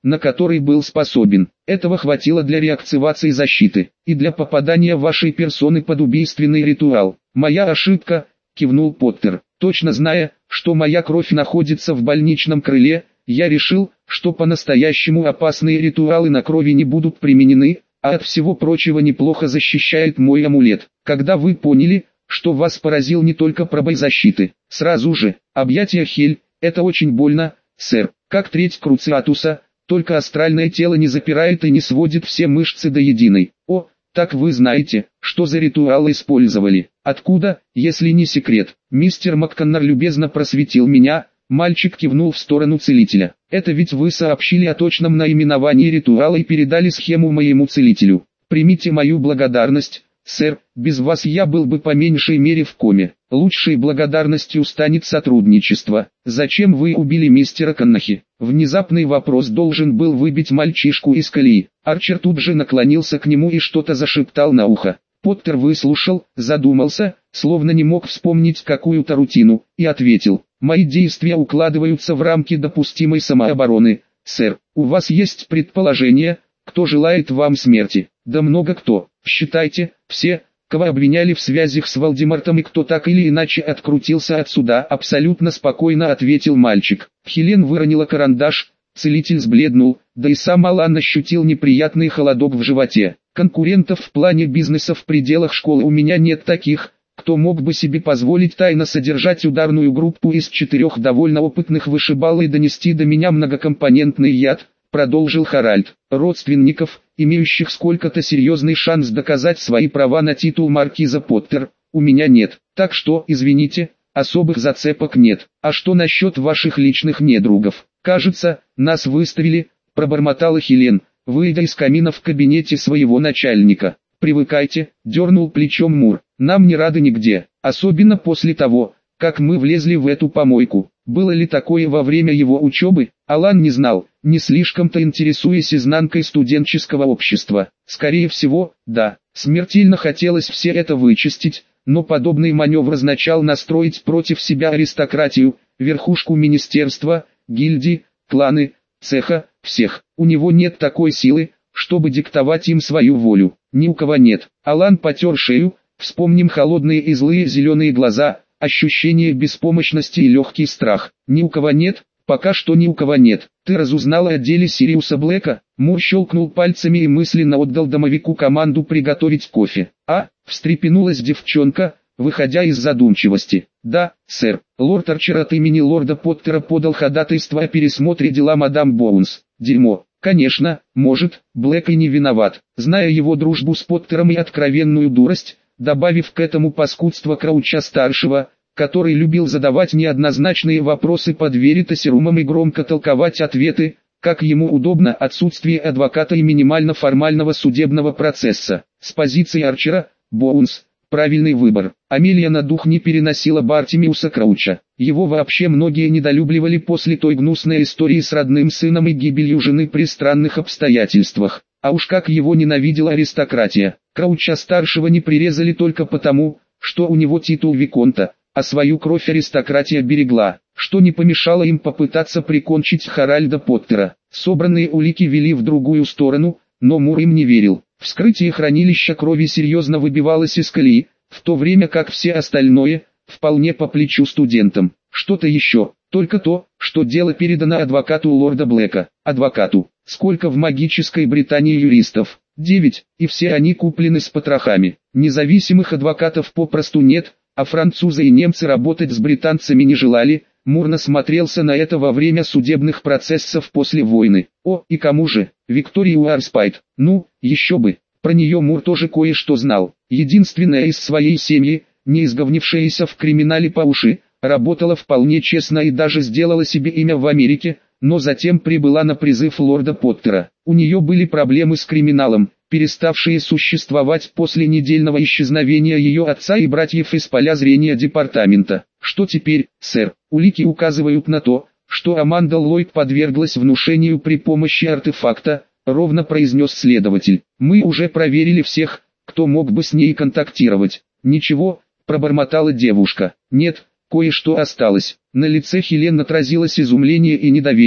на который был способен. Этого хватило для реактивации защиты и для попадания вашей персоны под убийственный ритуал. Моя ошибка, кивнул Поттер. Точно зная, что моя кровь находится в больничном крыле, я решил, что по-настоящему опасные ритуалы на крови не будут применены, а от всего прочего неплохо защищает мой амулет. Когда вы поняли, что вас поразил не только пробой защиты, сразу же, объятия Хель, это очень больно, сэр, как треть Круциатуса, только астральное тело не запирает и не сводит все мышцы до единой. О, так вы знаете, что за ритуал использовали. Откуда, если не секрет? Мистер МакКоннор любезно просветил меня. Мальчик кивнул в сторону целителя. Это ведь вы сообщили о точном наименовании ритуала и передали схему моему целителю. Примите мою благодарность, сэр, без вас я был бы по меньшей мере в коме. Лучшей благодарностью станет сотрудничество. Зачем вы убили мистера Коннахи? Внезапный вопрос должен был выбить мальчишку из колеи. Арчер тут же наклонился к нему и что-то зашептал на ухо. Поттер выслушал, задумался, словно не мог вспомнить какую-то рутину, и ответил: «Мои действия укладываются в рамки допустимой самообороны, сэр. У вас есть предположение, кто желает вам смерти?» «Да много кто. Считайте, все, кого обвиняли в связях с Волдемортом и кто так или иначе открутился от суда», абсолютно спокойно ответил мальчик. Хелен выронила карандаш, целитель сбледнул, да и сам Алан ощутил неприятный холодок в животе. «Конкурентов в плане бизнеса в пределах школы у меня нет таких, кто мог бы себе позволить тайно содержать ударную группу из 4 довольно опытных вышибал и донести до меня многокомпонентный яд», продолжил Харальд. «Родственников, имеющих сколько-то серьезный шанс доказать свои права на титул маркиза Поттер, у меня нет, так что, извините, особых зацепок нет. А что насчет ваших личных недругов? Кажется, нас выставили», пробормотала Хелен, выйдя из камина в кабинете своего начальника. «Привыкайте», дернул плечом Мур, «нам не рады нигде, особенно после того, как мы влезли в эту помойку». Было ли такое во время его учебы, Алан не знал, не слишком-то интересуясь изнанкой студенческого общества. Скорее всего, да, смертельно хотелось все это вычистить, но подобный маневр означал настроить против себя аристократию, верхушку министерства, гильдии, кланы, цеха, всех. У него нет такой силы, чтобы диктовать им свою волю. Ни у кого нет. Алан потер шею, вспомним холодные и злые зеленые глаза, ощущение беспомощности и легкий страх. Ни у кого нет, пока что ни у кого нет. Ты разузнала о деле Сириуса Блэка? Мур щелкнул пальцами и мысленно отдал домовику команду приготовить кофе. Встрепенулась девчонка, выходя из задумчивости. «Да, сэр, лорд Арчер от имени лорда Поттера подал ходатайство о пересмотре дела мадам Боунс. Дерьмо. Конечно, может, Блэк и не виноват. Зная его дружбу с Поттером и откровенную дурость, добавив к этому паскудство Крауча-старшего, который любил задавать неоднозначные вопросы под веритасерумом и громко толковать ответы, как ему удобно, отсутствие адвоката и минимально формального судебного процесса. С позиции Арчера, Боунс, правильный выбор. Амелия на дух не переносила Бартимиуса Крауча. Его вообще многие недолюбливали после той гнусной истории с родным сыном и гибелью жены при странных обстоятельствах. А уж как его ненавидела аристократия. Крауча-старшего не прирезали только потому, что у него титул виконта, а свою кровь аристократия берегла, что не помешало им попытаться прикончить Харальда Поттера. Собранные улики вели в другую сторону, но Мур им не верил. Вскрытие хранилища крови серьезно выбивалось из колеи, в то время как все остальное, вполне по плечу студентам. Что-то еще, только то, что дело передано адвокату лорда Блэка. Адвокату. Сколько в магической Британии юристов? 9, и все они куплены с потрохами. Независимых адвокатов попросту нет, а французы и немцы работать с британцами не желали. Мур насмотрелся на это во время судебных процессов после войны. И кому же? Виктории Уарспайт. Ну, еще бы. Про нее Мур тоже кое-что знал. Единственная из своей семьи, не изговнившаяся в криминале по уши, работала вполне честно и даже сделала себе имя в Америке, но затем прибыла на призыв лорда Поттера. У нее были проблемы с криминалом, переставшие существовать после недельного исчезновения ее отца и братьев из поля зрения департамента. Что теперь, сэр? Улики указывают на то, что Аманда Ллойд подверглась внушению при помощи артефакта, ровно произнес следователь. Мы уже проверили всех, кто мог бы с ней контактировать. Ничего, пробормотала девушка. Нет, кое-что осталось. На лице Хелен отразилось изумление и недоверие.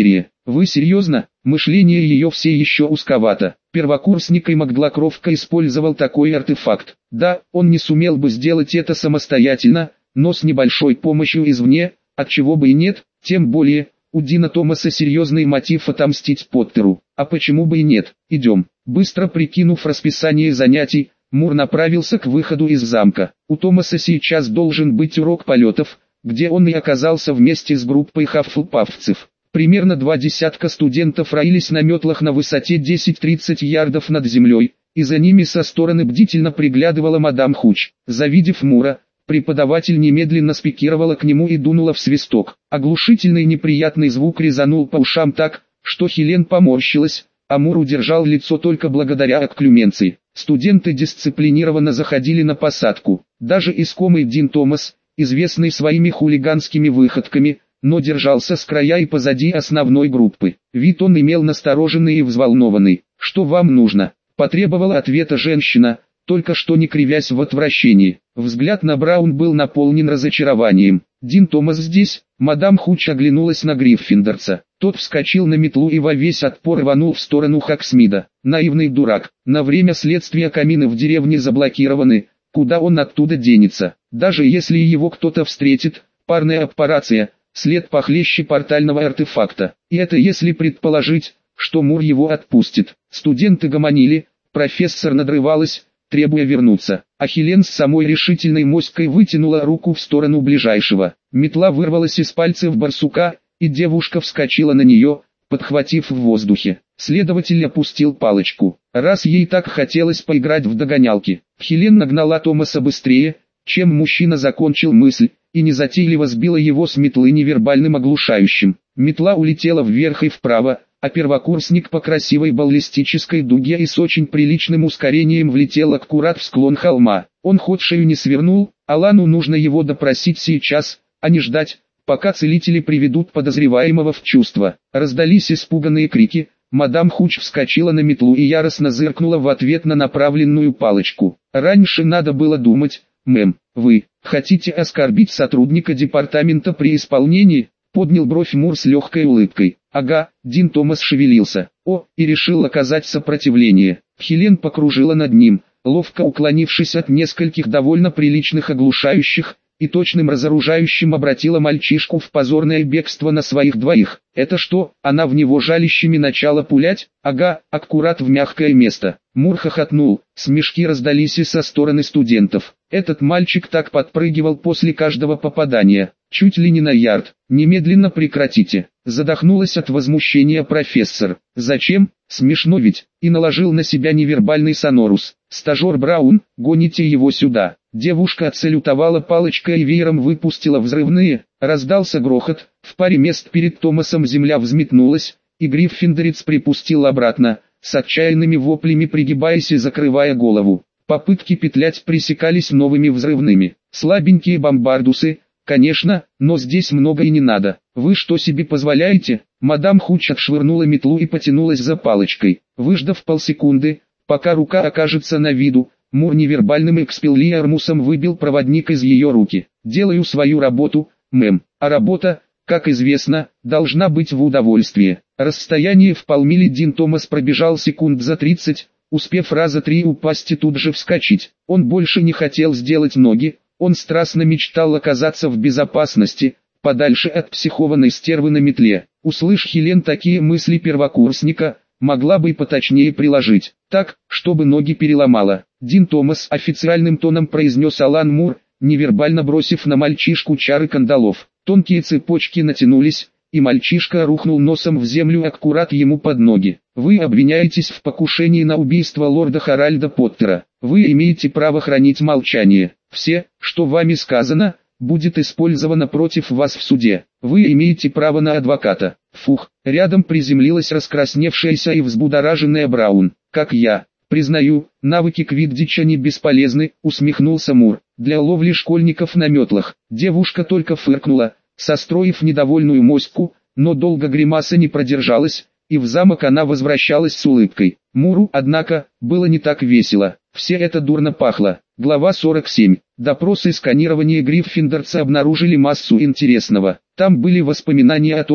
Вы серьезно? Мышление ее все еще узковато. Первокурсник и Маглокровка использовал такой артефакт. Да, он не сумел бы сделать это самостоятельно, но с небольшой помощью извне, отчего бы и нет, тем более, у Дина Томаса серьезный мотив отомстить Поттеру. А почему бы и нет? Идем. Быстро прикинув расписание занятий, Мур направился к выходу из замка. У Томаса сейчас должен быть урок полетов, где он и оказался вместе с группой хаффлпафцев. Примерно 20 студентов роились на метлах на высоте 10-30 ярдов над землей, и за ними со стороны бдительно приглядывала мадам Хуч. Завидев Мура, преподаватель немедленно спикировала к нему и дунула в свисток. Оглушительный неприятный звук резанул по ушам так, что Хелен поморщилась, а Мур удержал лицо только благодаря окклюменции. Студенты дисциплинированно заходили на посадку. Даже искомый Дин Томас, известный своими хулиганскими выходками, но держался с края и позади основной группы. Вид он имел настороженный и взволнованный. «Что вам нужно?» – потребовала ответа женщина, только что не кривясь в отвращении. Взгляд на Браун был наполнен разочарованием. «Дин Томас здесь?» Мадам Хуч оглянулась на Гриффиндорца. Тот вскочил на метлу и во весь отпор рванул в сторону Хоксмида. Наивный дурак. На время следствия камины в деревне заблокированы. Куда он оттуда денется? Даже если его кто-то встретит, парная операция, след похлеще портального артефакта. И это если предположить, что Мур его отпустит. Студенты гомонили, профессор надрывалась, требуя вернуться. А Хелен с самой решительной моськой вытянула руку в сторону ближайшего. Метла вырвалась из пальцев барсука, и девушка вскочила на нее, подхватив в воздухе. Следователь опустил палочку. Раз ей так хотелось поиграть в догонялки, Хелен нагнала Томаса быстрее, чем мужчина закончил мысль, и незатейливо сбила его с метлы невербальным оглушающим. Метла улетела вверх и вправо, а первокурсник по красивой баллистической дуге и с очень приличным ускорением влетел аккурат в склон холма. Он хоть шею не свернул, Алану нужно его допросить сейчас, а не ждать, пока целители приведут подозреваемого в чувство. Раздались испуганные крики, мадам Хуч вскочила на метлу и яростно зыркнула в ответ на направленную палочку. «Раньше надо было думать, мэм, вы хотите оскорбить сотрудника департамента при исполнении?» Поднял бровь Мур с легкой улыбкой. «Ага», Дин Томас шевелился. И решил оказать сопротивление. Хелен покружила над ним, ловко уклонившись от нескольких довольно приличных оглушающих, и точным разоружающим обратила мальчишку в позорное бегство на своих двоих. «Это что, она в него жалящими начала пулять?» «Ага, аккурат в мягкое место». Мур хохотнул, смешки раздались и со стороны студентов. Этот мальчик так подпрыгивал после каждого попадания, чуть ли не на ярд. «Немедленно прекратите!» Задохнулась от возмущения профессор. «Зачем? Смешно ведь!» И наложил на себя невербальный сонорус. «Стажер Браун, гоните его сюда!» Девушка отсалютовала палочкой и веером выпустила взрывные. Раздался грохот, в паре мест перед Томасом земля взметнулась, и Гриффиндорец припустил обратно, с отчаянными воплями пригибаясь и закрывая голову. Попытки петлять пресекались новыми взрывными. Слабенькие бомбардусы, конечно, но здесь много и не надо. «Вы что себе позволяете?» Мадам Хуч отшвырнула метлу и потянулась за палочкой. Выждав полсекунды, пока рука окажется на виду, Мур невербальным экспеллиармусом выбил проводник из ее руки. «Делаю свою работу, мэм, а работа, как известно, должна быть в удовольствие». Расстояние в полмили Дин Томас пробежал секунд за 30, успев раза 3 упасть и тут же вскочить. Он больше не хотел сделать ноги, он страстно мечтал оказаться в безопасности, подальше от психованной стервы на метле. Услышь Хелен такие мысли первокурсника, могла бы и поточнее приложить, так, чтобы ноги переломала. «Дин Томас», официальным тоном произнес Алан Мур, невербально бросив на мальчишку чары кандалов. Тонкие цепочки натянулись, и мальчишка рухнул носом в землю аккурат ему под ноги. «Вы обвиняетесь в покушении на убийство лорда Харальда Поттера. Вы имеете право хранить молчание. Все, что вами сказано, будет использовано против вас в суде. Вы имеете право на адвоката». Фух, рядом приземлилась раскрасневшаяся и взбудораженная Браун. «Как я. Признаю, навыки квиддича не бесполезны», усмехнулся Мур. «Для ловли школьников на метлах». Девушка только фыркнула, состроив недовольную моську, но долго гримаса не продержалась, и в замок она возвращалась с улыбкой. Муру, однако, было не так весело. Все это дурно пахло. Глава 47. Допросы и сканирование Гриффиндорца обнаружили массу интересного. Там были воспоминания о том,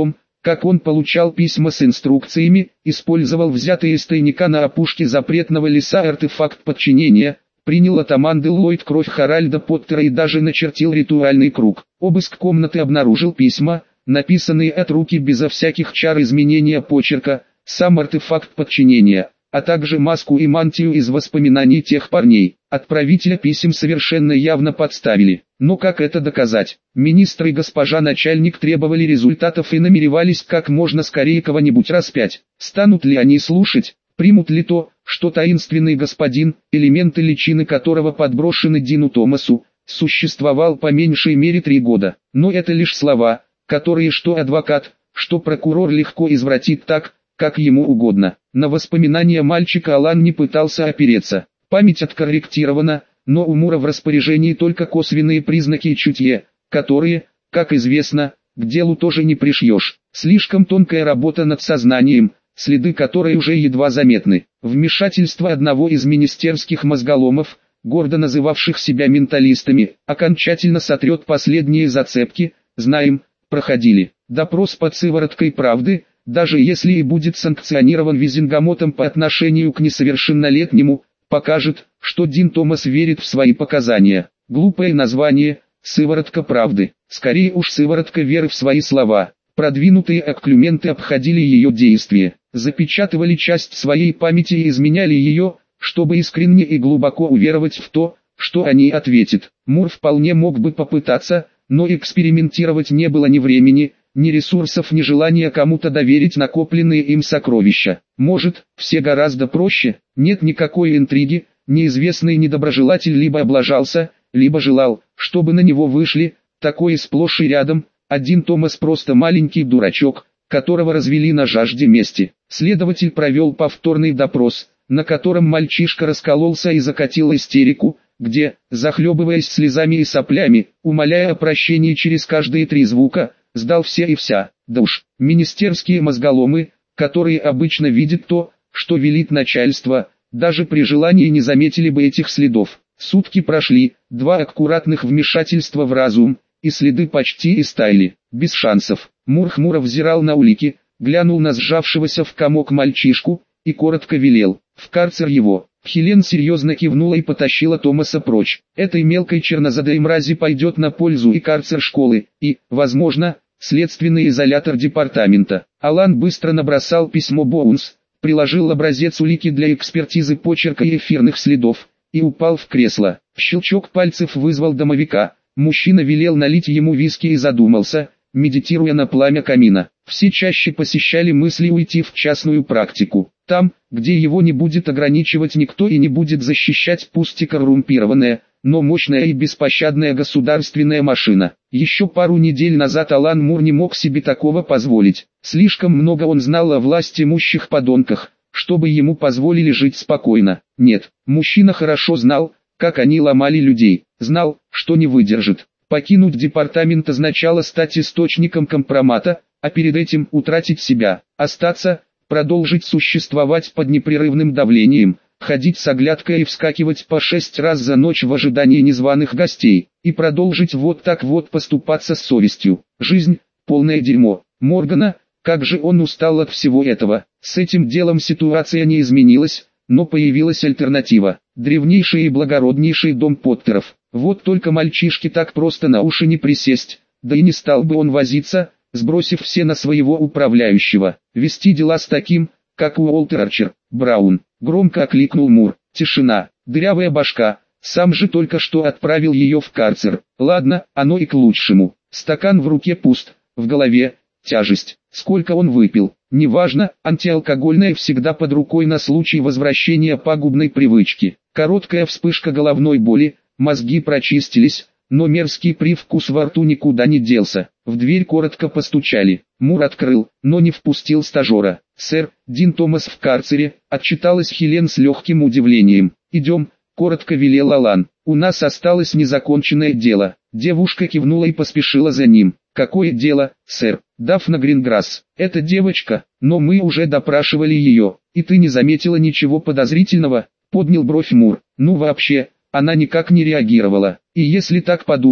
как он получал письма с инструкциями, использовал взятый из тайника на опушке запретного леса артефакт подчинения, принял от Аманды Ллойд кровь Харальда Поттера и даже начертил ритуальный круг. Обыск комнаты обнаружил письма, написанные от руки безо всяких чар изменения почерка, сам артефакт подчинения, а также маску и мантию из воспоминаний тех парней. Отправителя писем совершенно явно подставили. Но как это доказать? Министр и госпожа начальник требовали результатов и намеревались как можно скорее кого-нибудь распять. Станут ли они слушать? Примут ли то, что таинственный господин, элементы личины которого подброшены Дину Томасу, существовал по меньшей мере 3 года? Но это лишь слова, которые что адвокат, что прокурор легко извратит так, как ему угодно. На воспоминания мальчика Алан не пытался опереться. Память откорректирована, но у Мура в распоряжении только косвенные признаки и чутье, которые, как известно, к делу тоже не пришьешь. Слишком тонкая работа над сознанием, следы которой уже едва заметны. Вмешательство одного из министерских мозголомов, гордо называвших себя менталистами, окончательно сотрет последние зацепки. Знаем, проходили. Допрос под сывороткой правды, даже если и будет санкционирован Визенгамотом по отношению к несовершеннолетнему, покажет, что Дин Томас верит в свои показания. Глупое название – сыворотка правды. Скорее уж сыворотка веры в свои слова. Продвинутые окклюменты обходили ее действия, запечатывали часть своей памяти и изменяли ее, чтобы искренне и глубоко уверовать в то, что они ответят. Мур вполне мог бы попытаться, но экспериментировать не было ни времени, ни ресурсов, ни желания кому-то доверить накопленные им сокровища. Может, все гораздо проще, нет никакой интриги, неизвестный недоброжелатель либо облажался, либо желал, чтобы на него вышли, такое сплошь и рядом, один Томас просто маленький дурачок, которого развели на жажде мести. Следователь провел повторный допрос, на котором мальчишка раскололся и закатил истерику, где, захлебываясь слезами и соплями, умоляя о прощении через каждые 3 звука, сдал все и вся. Да уж, министерские мозголомы, которые обычно видят то, что велит начальство, даже при желании не заметили бы этих следов. Сутки прошли, 2 аккуратных вмешательства в разум, и следы почти истаяли. Без шансов. Мур хмуро взирал на улики, глянул на сжавшегося в комок мальчишку, и коротко велел: в карцер его. Хелен серьезно кивнула и потащила Томаса прочь. Этой мелкой чернозадой мрази пойдет на пользу и карцер школы, и, возможно, следственный изолятор департамента. Алан быстро набросал письмо Боунс, приложил образец улики для экспертизы почерка и эфирных следов, и упал в кресло. Щелчок пальцев вызвал домовика. Мужчина велел налить ему виски и задумался, медитируя на пламя камина. Все чаще посещали мысли уйти в частную практику. Там, где его не будет ограничивать никто и не будет защищать пусть и коррумпированная, но мощная и беспощадная государственная машина. Еще пару недель назад Алан Мур не мог себе такого позволить. Слишком много он знал о власть имущих подонках, чтобы ему позволили жить спокойно. Нет, мужчина хорошо знал, как они ломали людей. Знал, что не выдержит. Покинуть департамент означало стать источником компромата, а перед этим утратить себя. Остаться, продолжить существовать под непрерывным давлением, ходить с оглядкой и вскакивать по 6 раз за ночь в ожидании незваных гостей, и продолжить вот так вот поступаться с совестью. Жизнь – полное дерьмо. Моргана, как же он устал от всего этого. С этим делом ситуация не изменилась, но появилась альтернатива. Древнейший и благороднейший дом Поттеров. Вот только мальчишке так просто на уши не присесть, да и не стал бы он возиться, сбросив все на своего управляющего. Вести дела с таким, как Уолтер Арчер, Браун. Громко окликнул Мур. Тишина. Дырявая башка. Сам же только что отправил ее в карцер. Ладно, оно и к лучшему. Стакан в руке пуст, в голове тяжесть. Сколько он выпил, неважно, антиалкогольное всегда под рукой на случай возвращения пагубной привычки. Короткая вспышка головной боли, мозги прочистились, но мерзкий привкус во рту никуда не делся. В дверь коротко постучали. Мур открыл, но не впустил стажера. «Сэр, Дин Томас в карцере», — отчиталась Хелен с легким удивлением. «Идем», — коротко велел Алан. «У нас осталось незаконченное дело». Девушка кивнула и поспешила за ним. «Какое дело, сэр?» «Дафна Гринграсс. Это девочка, но мы уже допрашивали ее. И ты не заметила ничего подозрительного?» — поднял бровь Мур. «Ну вообще, она никак не реагировала. И если так подумать,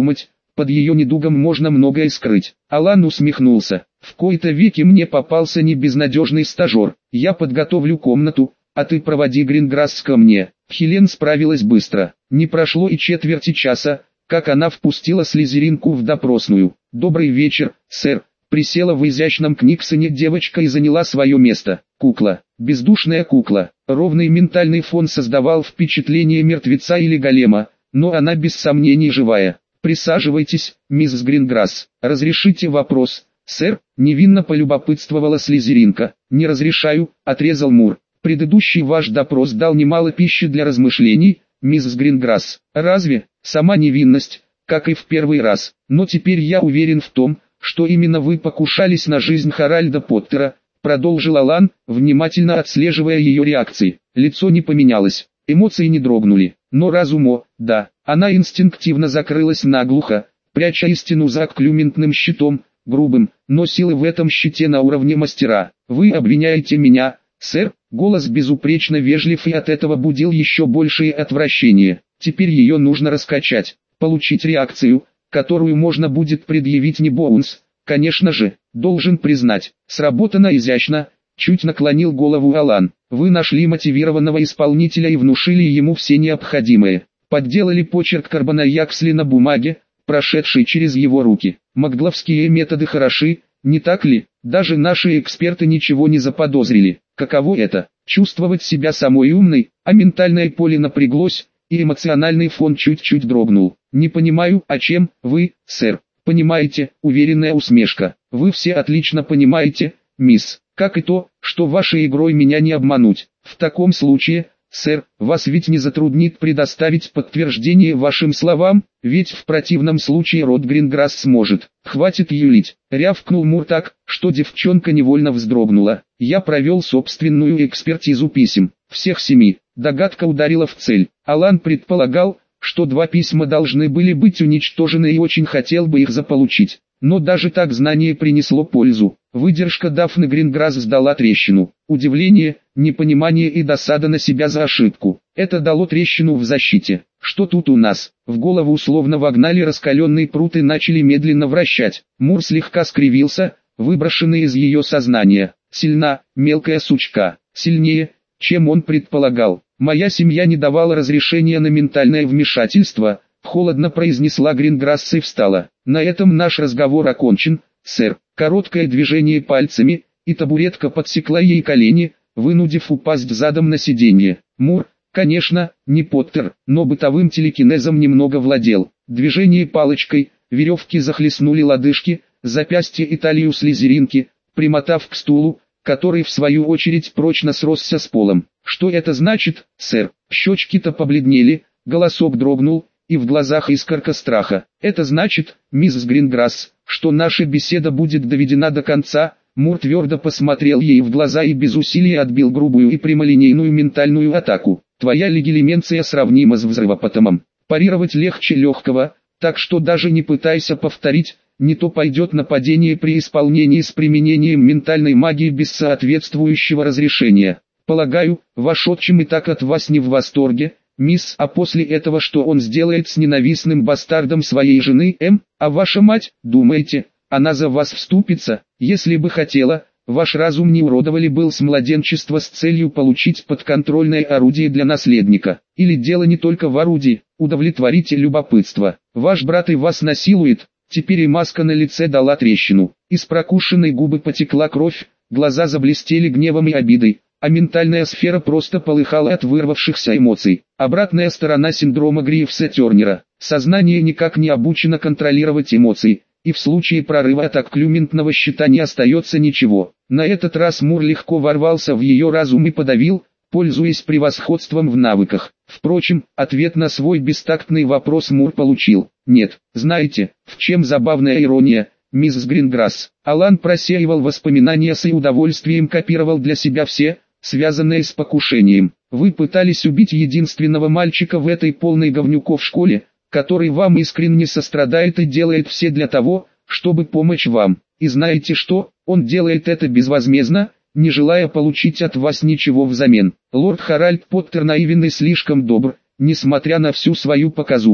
под ее недугом можно многое скрыть. Алан усмехнулся. В кои-то веки мне попался не безнадежный стажер. Я подготовлю комнату, а ты проводи Гринграсс ко мне. Хелен справилась быстро. Не прошло и четверти часа, как она впустила слизеринку в допросную. «Добрый вечер, сэр». Присела в изящном книгсоне девочка и заняла свое место. Кукла. Бездушная кукла. Ровный ментальный фон создавал впечатление мертвеца или голема, но она без сомнений живая. «Присаживайтесь, мисс Гринграсс. Разрешите вопрос, сэр?» Невинно полюбопытствовала слизеринка. «Не разрешаю», отрезал Мур. «Предыдущий ваш допрос дал немало пищи для размышлений, мисс Гринграсс. Разве? Сама невинность, как и в первый раз. Но теперь я уверен в том, что именно вы покушались на жизнь Харальда Поттера», продолжил Алан, внимательно отслеживая ее реакции. Лицо не поменялось, эмоции не дрогнули, но разум, да. Она инстинктивно закрылась наглухо, пряча истину за клюментным щитом, грубым, но силы в этом щите на уровне мастера. «Вы обвиняете меня, сэр?» Голос безупречно вежлив и от этого будил еще большее отвращение. Теперь ее нужно раскачать, получить реакцию, которую можно будет предъявить не Боунс. Конечно же, должен признать, сработано изящно, чуть наклонил голову Алан. Вы нашли мотивированного исполнителя и внушили ему все необходимое. Подделали почерк Карбона Яксли на бумаге, прошедшей через его руки. Макгловские методы хороши, не так ли? Даже наши эксперты ничего не заподозрили. Каково это? Чувствовать себя самой умной, а ментальное поле напряглось, и эмоциональный фон чуть-чуть дрогнул. «Не понимаю, о чем вы, сэр?» «Понимаете», уверенная усмешка. «Вы все отлично понимаете, мисс, как и то, что вашей игрой меня не обмануть. В таком случае, сэр, вас ведь не затруднит предоставить подтверждение вашим словам, ведь в противном случае род Гринграсс сможет». «Хватит юлить», рявкнул Мур так, что девчонка невольно вздрогнула. «Я провел собственную экспертизу писем, всех 7. Догадка ударила в цель. Алан предполагал, что 2 письма должны были быть уничтожены и очень хотел бы их заполучить. Но даже так знание принесло пользу. Выдержка Дафны Гринграсс сдала трещину. Удивление, непонимание и досада на себя за ошибку. Это дало трещину в защите. Что тут у нас? В голову словно вогнали раскаленный прут и начали медленно вращать. Мур слегка скривился, выброшенный из ее сознания. Сильна, мелкая сучка. Сильнее, чем он предполагал. «Моя семья не давала разрешения на ментальное вмешательство», холодно произнесла Гринграсс и встала. «На этом наш разговор окончен, сэр». Короткое движение пальцами, и табуретка подсекла ей колени, вынудив упасть задом на сиденье. Мур, конечно, не Поттер, но бытовым телекинезом немного владел. Движение палочкой, веревки захлестнули лодыжки, запястья и талию слизеринки, примотав к стулу, который в свою очередь прочно сросся с полом. «Что это значит, сэр?» Щечки-то побледнели, голосок дрогнул, и в глазах искорка страха. «Это значит, мисс Гринграсс, что наша беседа будет доведена до конца». Мур твердо посмотрел ей в глаза и без усилий отбил грубую и прямолинейную ментальную атаку. «Твоя легилименция сравнима с взрывопотомом. Парировать легче легкого, так что даже не пытайся повторить, не то пойдет нападение при исполнении с применением ментальной магии без соответствующего разрешения. Полагаю, ваш отчим и так от вас не в восторге, мисс, а после этого что он сделает с ненавистным бастардом своей жены, а ваша мать, думаете, она за вас вступится? Если бы хотела, ваш разум не уродовали был с младенчества с целью получить подконтрольное орудие для наследника. Или дело не только в орудии, удовлетворите любопытство. Ваш брат и вас насилует». Теперь и маска на лице дала трещину. Из прокушенной губы потекла кровь, глаза заблестели гневом и обидой, а ментальная сфера просто полыхала от вырвавшихся эмоций. Обратная сторона синдрома Гривса-Тернера. Сознание никак не обучено контролировать эмоции, и в случае прорыва от клюментного щита не остается ничего. На этот раз Мур легко ворвался в ее разум и подавил, пользуясь превосходством в навыках. Впрочем, ответ на свой бестактный вопрос Мур получил. «Нет, знаете, в чем забавная ирония, мисс Гринграсс?» Алан просеивал воспоминания и удовольствием копировал для себя все, связанные с покушением. «Вы пытались убить единственного мальчика в этой полной говнюков школе, который вам искренне сострадает и делает все для того, чтобы помочь вам. И знаете что, он делает это безвозмездно, не желая получить от вас ничего взамен. Лорд Харальд Поттер наивен и слишком добр, несмотря на всю свою показуху.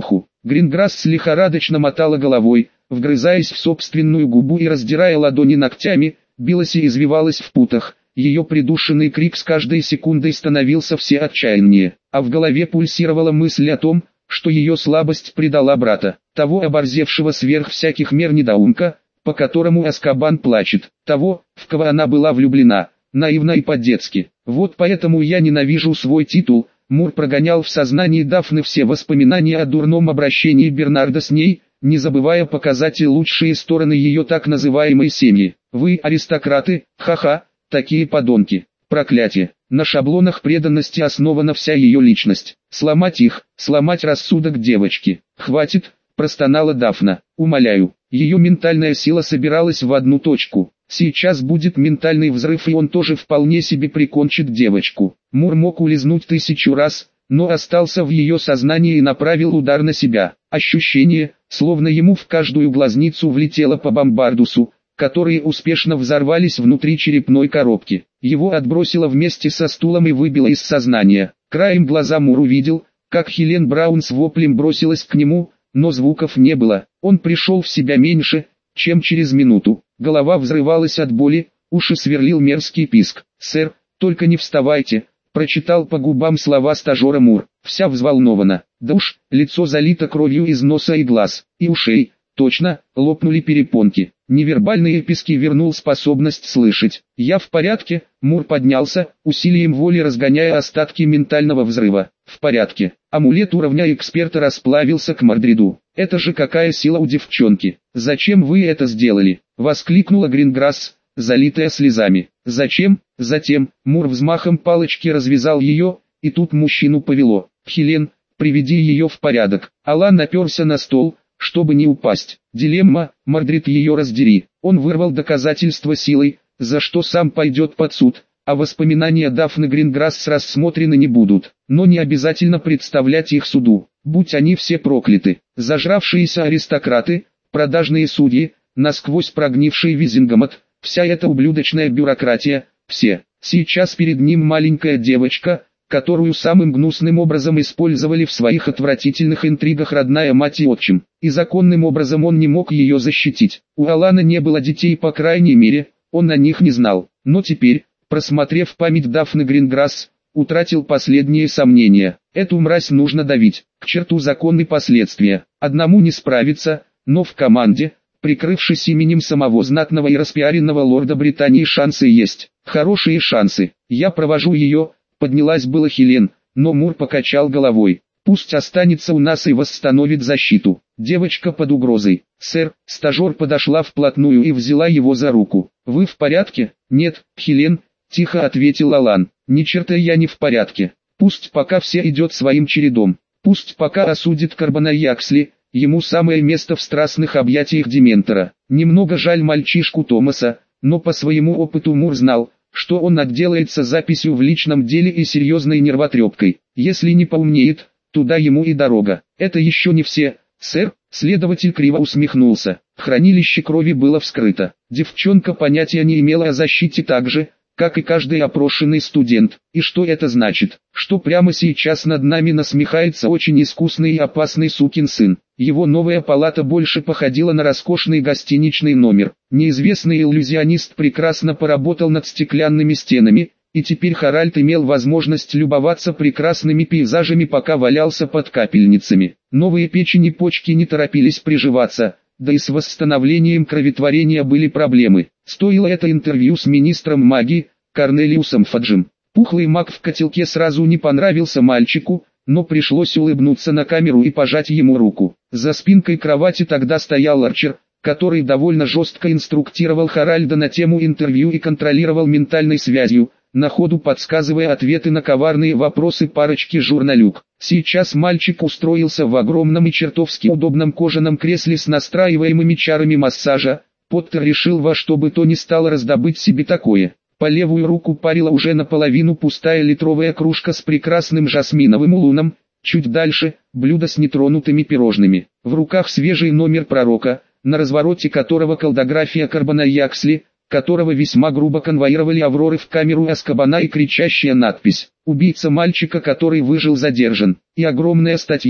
Гринграсс лихорадочно мотала головой, вгрызаясь в собственную губу и раздирая ладони ногтями, билась и извивалась в путах. Ее придушенный крик с каждой секундой становился все отчаяннее, а в голове пульсировала мысль о том, что ее слабость предала брата, того оборзевшего сверх всяких мер недоумка, по которому Азкабан плачет, того, в кого она была влюблена, наивно и по-детски. Вот поэтому я ненавижу свой титул. Мур прогонял в сознании Дафны все воспоминания о дурном обращении Бернарда с ней, не забывая показать и лучшие стороны ее так называемой семьи. Вы аристократы, ха-ха, такие подонки. Проклятие. На шаблонах преданности основана вся ее личность. Сломать их, сломать рассудок девочки. Хватит, простонала Дафна. Умоляю. Ее ментальная сила собиралась в одну точку. Сейчас будет ментальный взрыв, и он тоже вполне себе прикончит девочку. Мур мог улизнуть 1000 раз, но остался в ее сознании и направил удар на себя. Ощущение, словно ему в каждую глазницу влетело по бомбардусу, которые успешно взорвались внутри черепной коробки. Его отбросило вместе со стулом и выбило из сознания. Краем глаза Мур увидел, как Хелен Браун с воплем бросилась к нему, но звуков не было. Он пришел в себя меньше, чем через минуту. Голова взрывалась от боли, уши сверлил мерзкий писк. «Сэр, только не вставайте», — прочитал по губам слова стажера Мур. Вся взволнована. Да уж, лицо залито кровью из носа и глаз, и ушей. Точно, лопнули перепонки. Невербальные писки вернул способность слышать. «Я в порядке», — Мур поднялся, усилием воли разгоняя остатки ментального взрыва. «В порядке». Амулет уровня эксперта расплавился к Мордриду. «Это же какая сила у девчонки! Зачем вы это сделали?» — воскликнула Гринграсс, залитая слезами. «Зачем?» Затем, Мур взмахом палочки развязал ее, и тут мужчину повело. «Хелен, приведи ее в порядок». Алан наперся на стол, чтобы не упасть. Дилемма, Мордрид ее раздери. Он вырвал доказательства силой, за что сам пойдет под суд, а воспоминания Дафны Гринграсс рассмотрены не будут, но не обязательно представлять их суду. Будь они все прокляты. Зажравшиеся аристократы, продажные судьи, насквозь прогнивший Визингомат, вся эта ублюдочная бюрократия, все. Сейчас перед ним маленькая девочка, которую самым гнусным образом использовали в своих отвратительных интригах родная мать и отчим, и законным образом он не мог ее защитить. У Алана не было детей, по крайней мере, он о них не знал, но теперь, просмотрев память Дафны Гринграсс, утратил последние сомнения. Эту мразь нужно давить, к черту закон и последствия. Одному не справиться, но в команде, прикрывшись именем самого знатного и распиаренного лорда Британии, шансы есть. Хорошие шансы. Я провожу ее. Поднялась была Хелен, но Мур покачал головой. Пусть останется у нас и восстановит защиту. Девочка под угрозой. «Сэр», стажер подошла вплотную и взяла его за руку. «Вы в порядке?» «Нет, Хелен», тихо ответил Алан. «Ни черта я не в порядке. Пусть пока все идет своим чередом. Пусть пока осудит Карбона Яксли, ему самое место в страстных объятиях Дементора». Немного жаль мальчишку Томаса, но по своему опыту Мур знал, что он отделается записью в личном деле и серьезной нервотрепкой. Если не поумнеет, туда ему и дорога. «Это еще не все, сэр», следователь криво усмехнулся. Хранилище крови было вскрыто. Девчонка понятия не имела о защите так же, как и каждый опрошенный студент. И что это значит? Что прямо сейчас над нами насмехается очень искусный и опасный сукин сын. Его новая палата больше походила на роскошный гостиничный номер. Неизвестный иллюзионист прекрасно поработал над стеклянными стенами, и теперь Харальд имел возможность любоваться прекрасными пейзажами, пока валялся под капельницами. Новые печени почки не торопились приживаться, да и с восстановлением кроветворения были проблемы. Стоило это интервью с министром магии, Корнелиусом Фаджем. Пухлый маг в котелке сразу не понравился мальчику, но пришлось улыбнуться на камеру и пожать ему руку. За спинкой кровати тогда стоял Арчер, который довольно жестко инструктировал Харальда на тему интервью и контролировал ментальной связью, на ходу подсказывая ответы на коварные вопросы парочки журналюк. Сейчас мальчик устроился в огромном и чертовски удобном кожаном кресле с настраиваемыми чарами массажа. Поттер решил во что бы то ни стало раздобыть себе такое. По левую руку парила уже наполовину пустая литровая кружка с прекрасным жасминовым улуном, чуть дальше – блюдо с нетронутыми пирожными. В руках свежий номер пророка, на развороте которого колдография Карбона Яксли, которого весьма грубо конвоировали Авроры в камеру Азкабана, и кричащая надпись «Убийца мальчика, который выжил, задержан», и огромная статья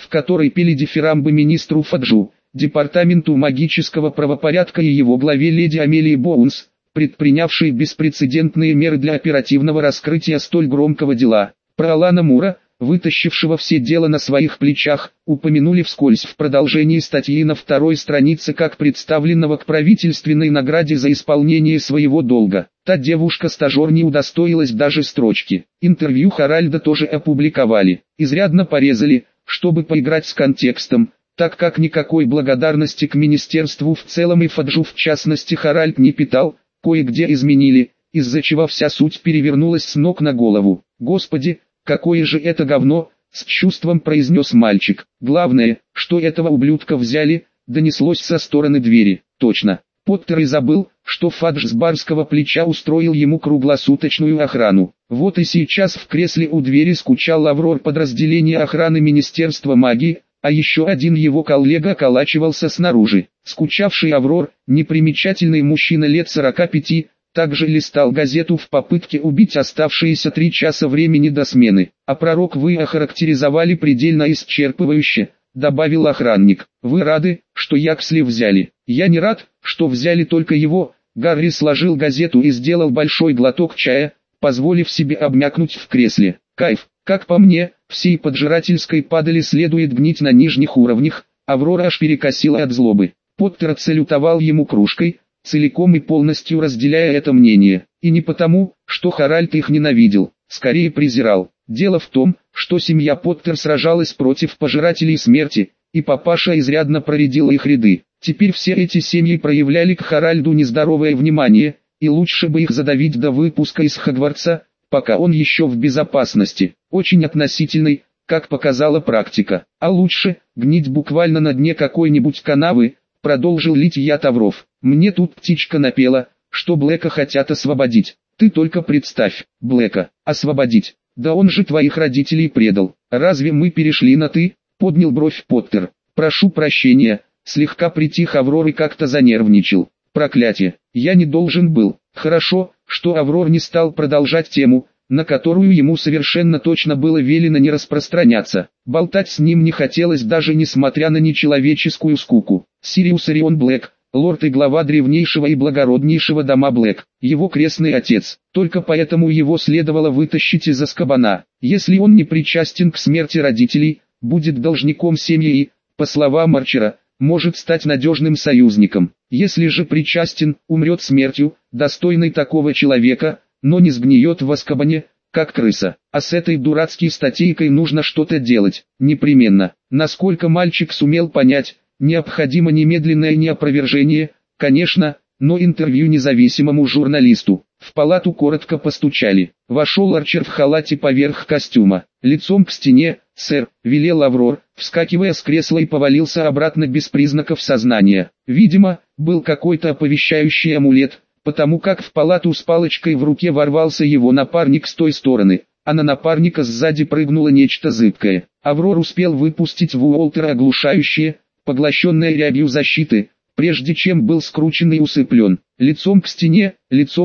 в которой пели дифирамбы министру Фаджу, департаменту магического правопорядка и его главе леди Амелии Боунс, предпринявшей беспрецедентные меры для оперативного раскрытия столь громкого дела. Про Алана Мура, вытащившего все дело на своих плечах, упомянули вскользь в продолжении статьи на второй странице как представленного к правительственной награде за исполнение своего долга. Та девушка-стажер не удостоилась даже строчки. Интервью Харальда тоже опубликовали. Изрядно порезали, чтобы поиграть с контекстом, так как никакой благодарности к министерству в целом и Фаджу в частности Харальд не питал, кое-где изменили, из-за чего вся суть перевернулась с ног на голову. «Господи, какое же это говно!» — с чувством произнес мальчик. «Главное, что этого ублюдка взяли», — донеслось со стороны двери. «Точно. Поттер и забыл, что Фадж с барского плеча устроил ему круглосуточную охрану. Вот и сейчас в кресле у двери скучал лаврор подразделения охраны Министерства магии, а еще один его коллега околачивался снаружи. Скучавший Аврор, непримечательный мужчина лет 45, также листал газету в попытке убить оставшиеся 3 часа времени до смены. «А пророк вы охарактеризовали предельно исчерпывающе», — добавил охранник. «Вы рады, что Яксли взяли?» «Я не рад, что взяли только его». Гарри сложил газету и сделал большой глоток чая, позволив себе обмякнуть в кресле. «Кайф, как по мне, всей поджирательской падали следует гнить на нижних уровнях». Аврора аж перекосила от злобы. Поттер отсалютовал ему кружкой, целиком и полностью разделяя это мнение. И не потому, что Харальд их ненавидел, скорее презирал. Дело в том, что семья Поттер сражалась против пожирателей смерти, и папаша изрядно проредил их ряды. Теперь все эти семьи проявляли к Харальду нездоровое внимание, и лучше бы их задавить до выпуска из Хогвартса, пока он еще в безопасности. Очень относительный, как показала практика. А лучше, гнить буквально на дне какой-нибудь канавы, продолжил лить яд Авров. «Мне тут птичка напела, что Блэка хотят освободить. Ты только представь, Блэка освободить. Да он же твоих родителей предал. Разве мы перешли на «ты»?» — поднял бровь Поттер. «Прошу прощения», — слегка притих Аврор и как-то занервничал. «Проклятие, я не должен был». Хорошо, что Аврор не стал продолжать тему, на которую ему совершенно точно было велено не распространяться. Болтать с ним не хотелось даже несмотря на нечеловеческую скуку. Сириус Орион Блэк, лорд и глава древнейшего и благороднейшего дома Блэк, его крестный отец. Только поэтому его следовало вытащить из Азкабана. Если он не причастен к смерти родителей, будет должником семьи и, по словам Арчера, может стать надежным союзником. Если же причастен, умрет смертью, достойной такого человека, но не сгниет в Азкабане, как крыса. А с этой дурацкой статейкой нужно что-то делать, непременно. Насколько мальчик сумел понять, необходимо немедленное неопровержение, конечно, но интервью независимому журналисту. В палату коротко постучали. Вошел Арчер в халате поверх костюма. «Лицом к стене, сэр», — велел Аврор, вскакивая с кресла и повалился обратно без признаков сознания. Видимо, был какой-то оповещающий амулет, потому как в палату с палочкой в руке ворвался его напарник с той стороны, а на напарника сзади прыгнуло нечто зыбкое. Аврор успел выпустить в Уолтера оглушающее, поглощенное рябью защиты, прежде чем был скручен и усыплен. «Лицом к стене»,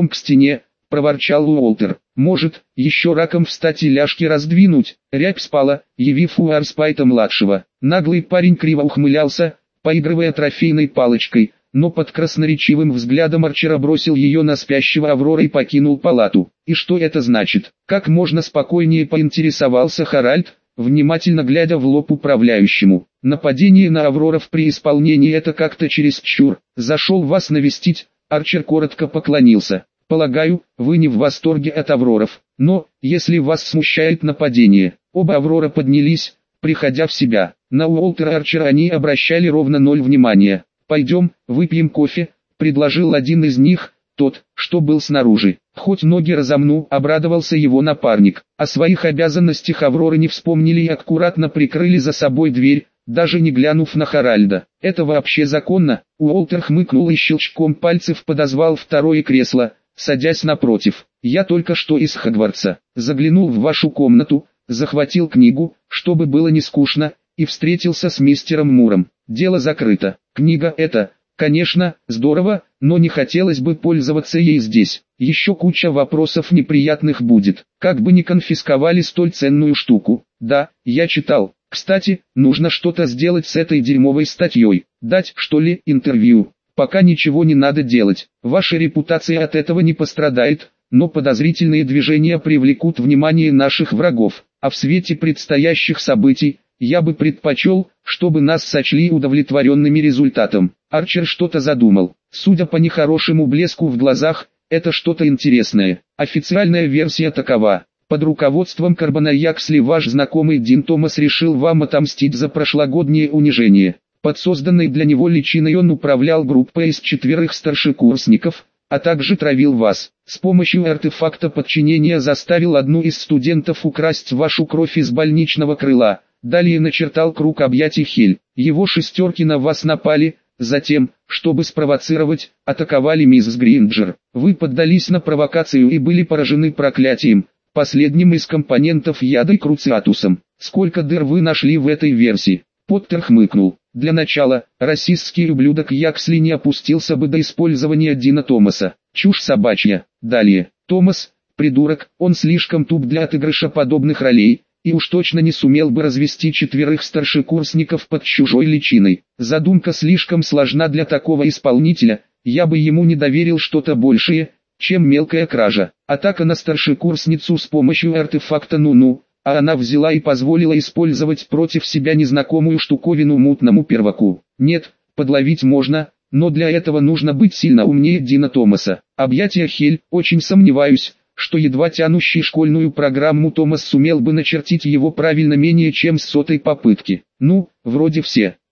— проворчал Уолтер. «Может, еще раком встать и ляжки раздвинуть?» Рябь спала, явив Уарспайта-младшего. Наглый парень криво ухмылялся, поигрывая трофейной палочкой, но под красноречивым взглядом Арчера бросил ее на спящего Аврора и покинул палату. «И что это значит?» Как можно спокойнее поинтересовался Харальд, внимательно глядя в лоб управляющему. «Нападение на Авроров при исполнении — это как-то чересчур. Зашел вас навестить», — Арчер коротко поклонился. «Полагаю, вы не в восторге от Авроров, но, если вас смущает нападение». Оба Аврора поднялись, приходя в себя. На Уолтера Арчера они обращали ровно 0 внимания. «Пойдем, выпьем кофе», — предложил один из них, тот, что был снаружи. «Хоть ноги разомну», — обрадовался его напарник. О своих обязанностях Авроры не вспомнили и аккуратно прикрыли за собой дверь, даже не глянув на Харальда. «Это вообще законно?» Уолтер хмыкнул и щелчком пальцев подозвал второе кресло, садясь напротив. «Я только что из Хогвартса. Заглянул в вашу комнату, захватил книгу, чтобы было не скучно, и встретился с мистером Муром. Дело закрыто. Книга эта, конечно, здорово, но не хотелось бы пользоваться ей здесь. Еще куча вопросов неприятных будет. Как бы не конфисковали столь ценную штуку». «Да, я читал», Кстати, нужно что-то сделать с этой дерьмовой статьей. Дать, что ли, интервью. Пока ничего не надо делать. Ваша репутация от этого не пострадает, но подозрительные движения привлекут внимание наших врагов. А в свете предстоящих событий, я бы предпочел, чтобы нас сочли удовлетворенными результатом. Арчер что-то задумал. Судя по нехорошему блеску в глазах, это что-то интересное. Официальная версия такова. Под руководством Карбона Яксли ваш знакомый Дин Томас решил вам отомстить за прошлогоднее унижение. Под созданной для него личиной он управлял группой из 4 старшекурсников, а также травил вас. С помощью артефакта подчинения заставил одну из студентов украсть вашу кровь из больничного крыла. Далее начертал круг объятий Хель. Его шестерки на вас напали, затем, чтобы спровоцировать, атаковали мисс Гринджер. Вы поддались на провокацию и были поражены проклятием, последним из компонентов яда и круциатусом. Сколько дыр вы нашли в этой версии? Поттер хмыкнул. Для начала, расистский ублюдок Яксли не опустился бы до использования Дина Томаса. Чушь собачья. Далее. Томас, придурок, он слишком туп для отыгрыша подобных ролей, и уж точно не сумел бы развести 4 старшекурсников под чужой личиной. Задумка слишком сложна для такого исполнителя, я бы ему не доверил что-то большее, чем мелкая кража. Атака на старшекурсницу с помощью артефакта ну-ну, а она взяла и позволила использовать против себя незнакомую штуковину мутному перваку. Нет, подловить можно, но для этого нужно быть сильно умнее Дина Томаса. Объятия Хель, очень сомневаюсь, что едва тянущий школьную программу Томас сумел бы начертить его правильно менее чем с 100-й попытки. Ну, вроде все.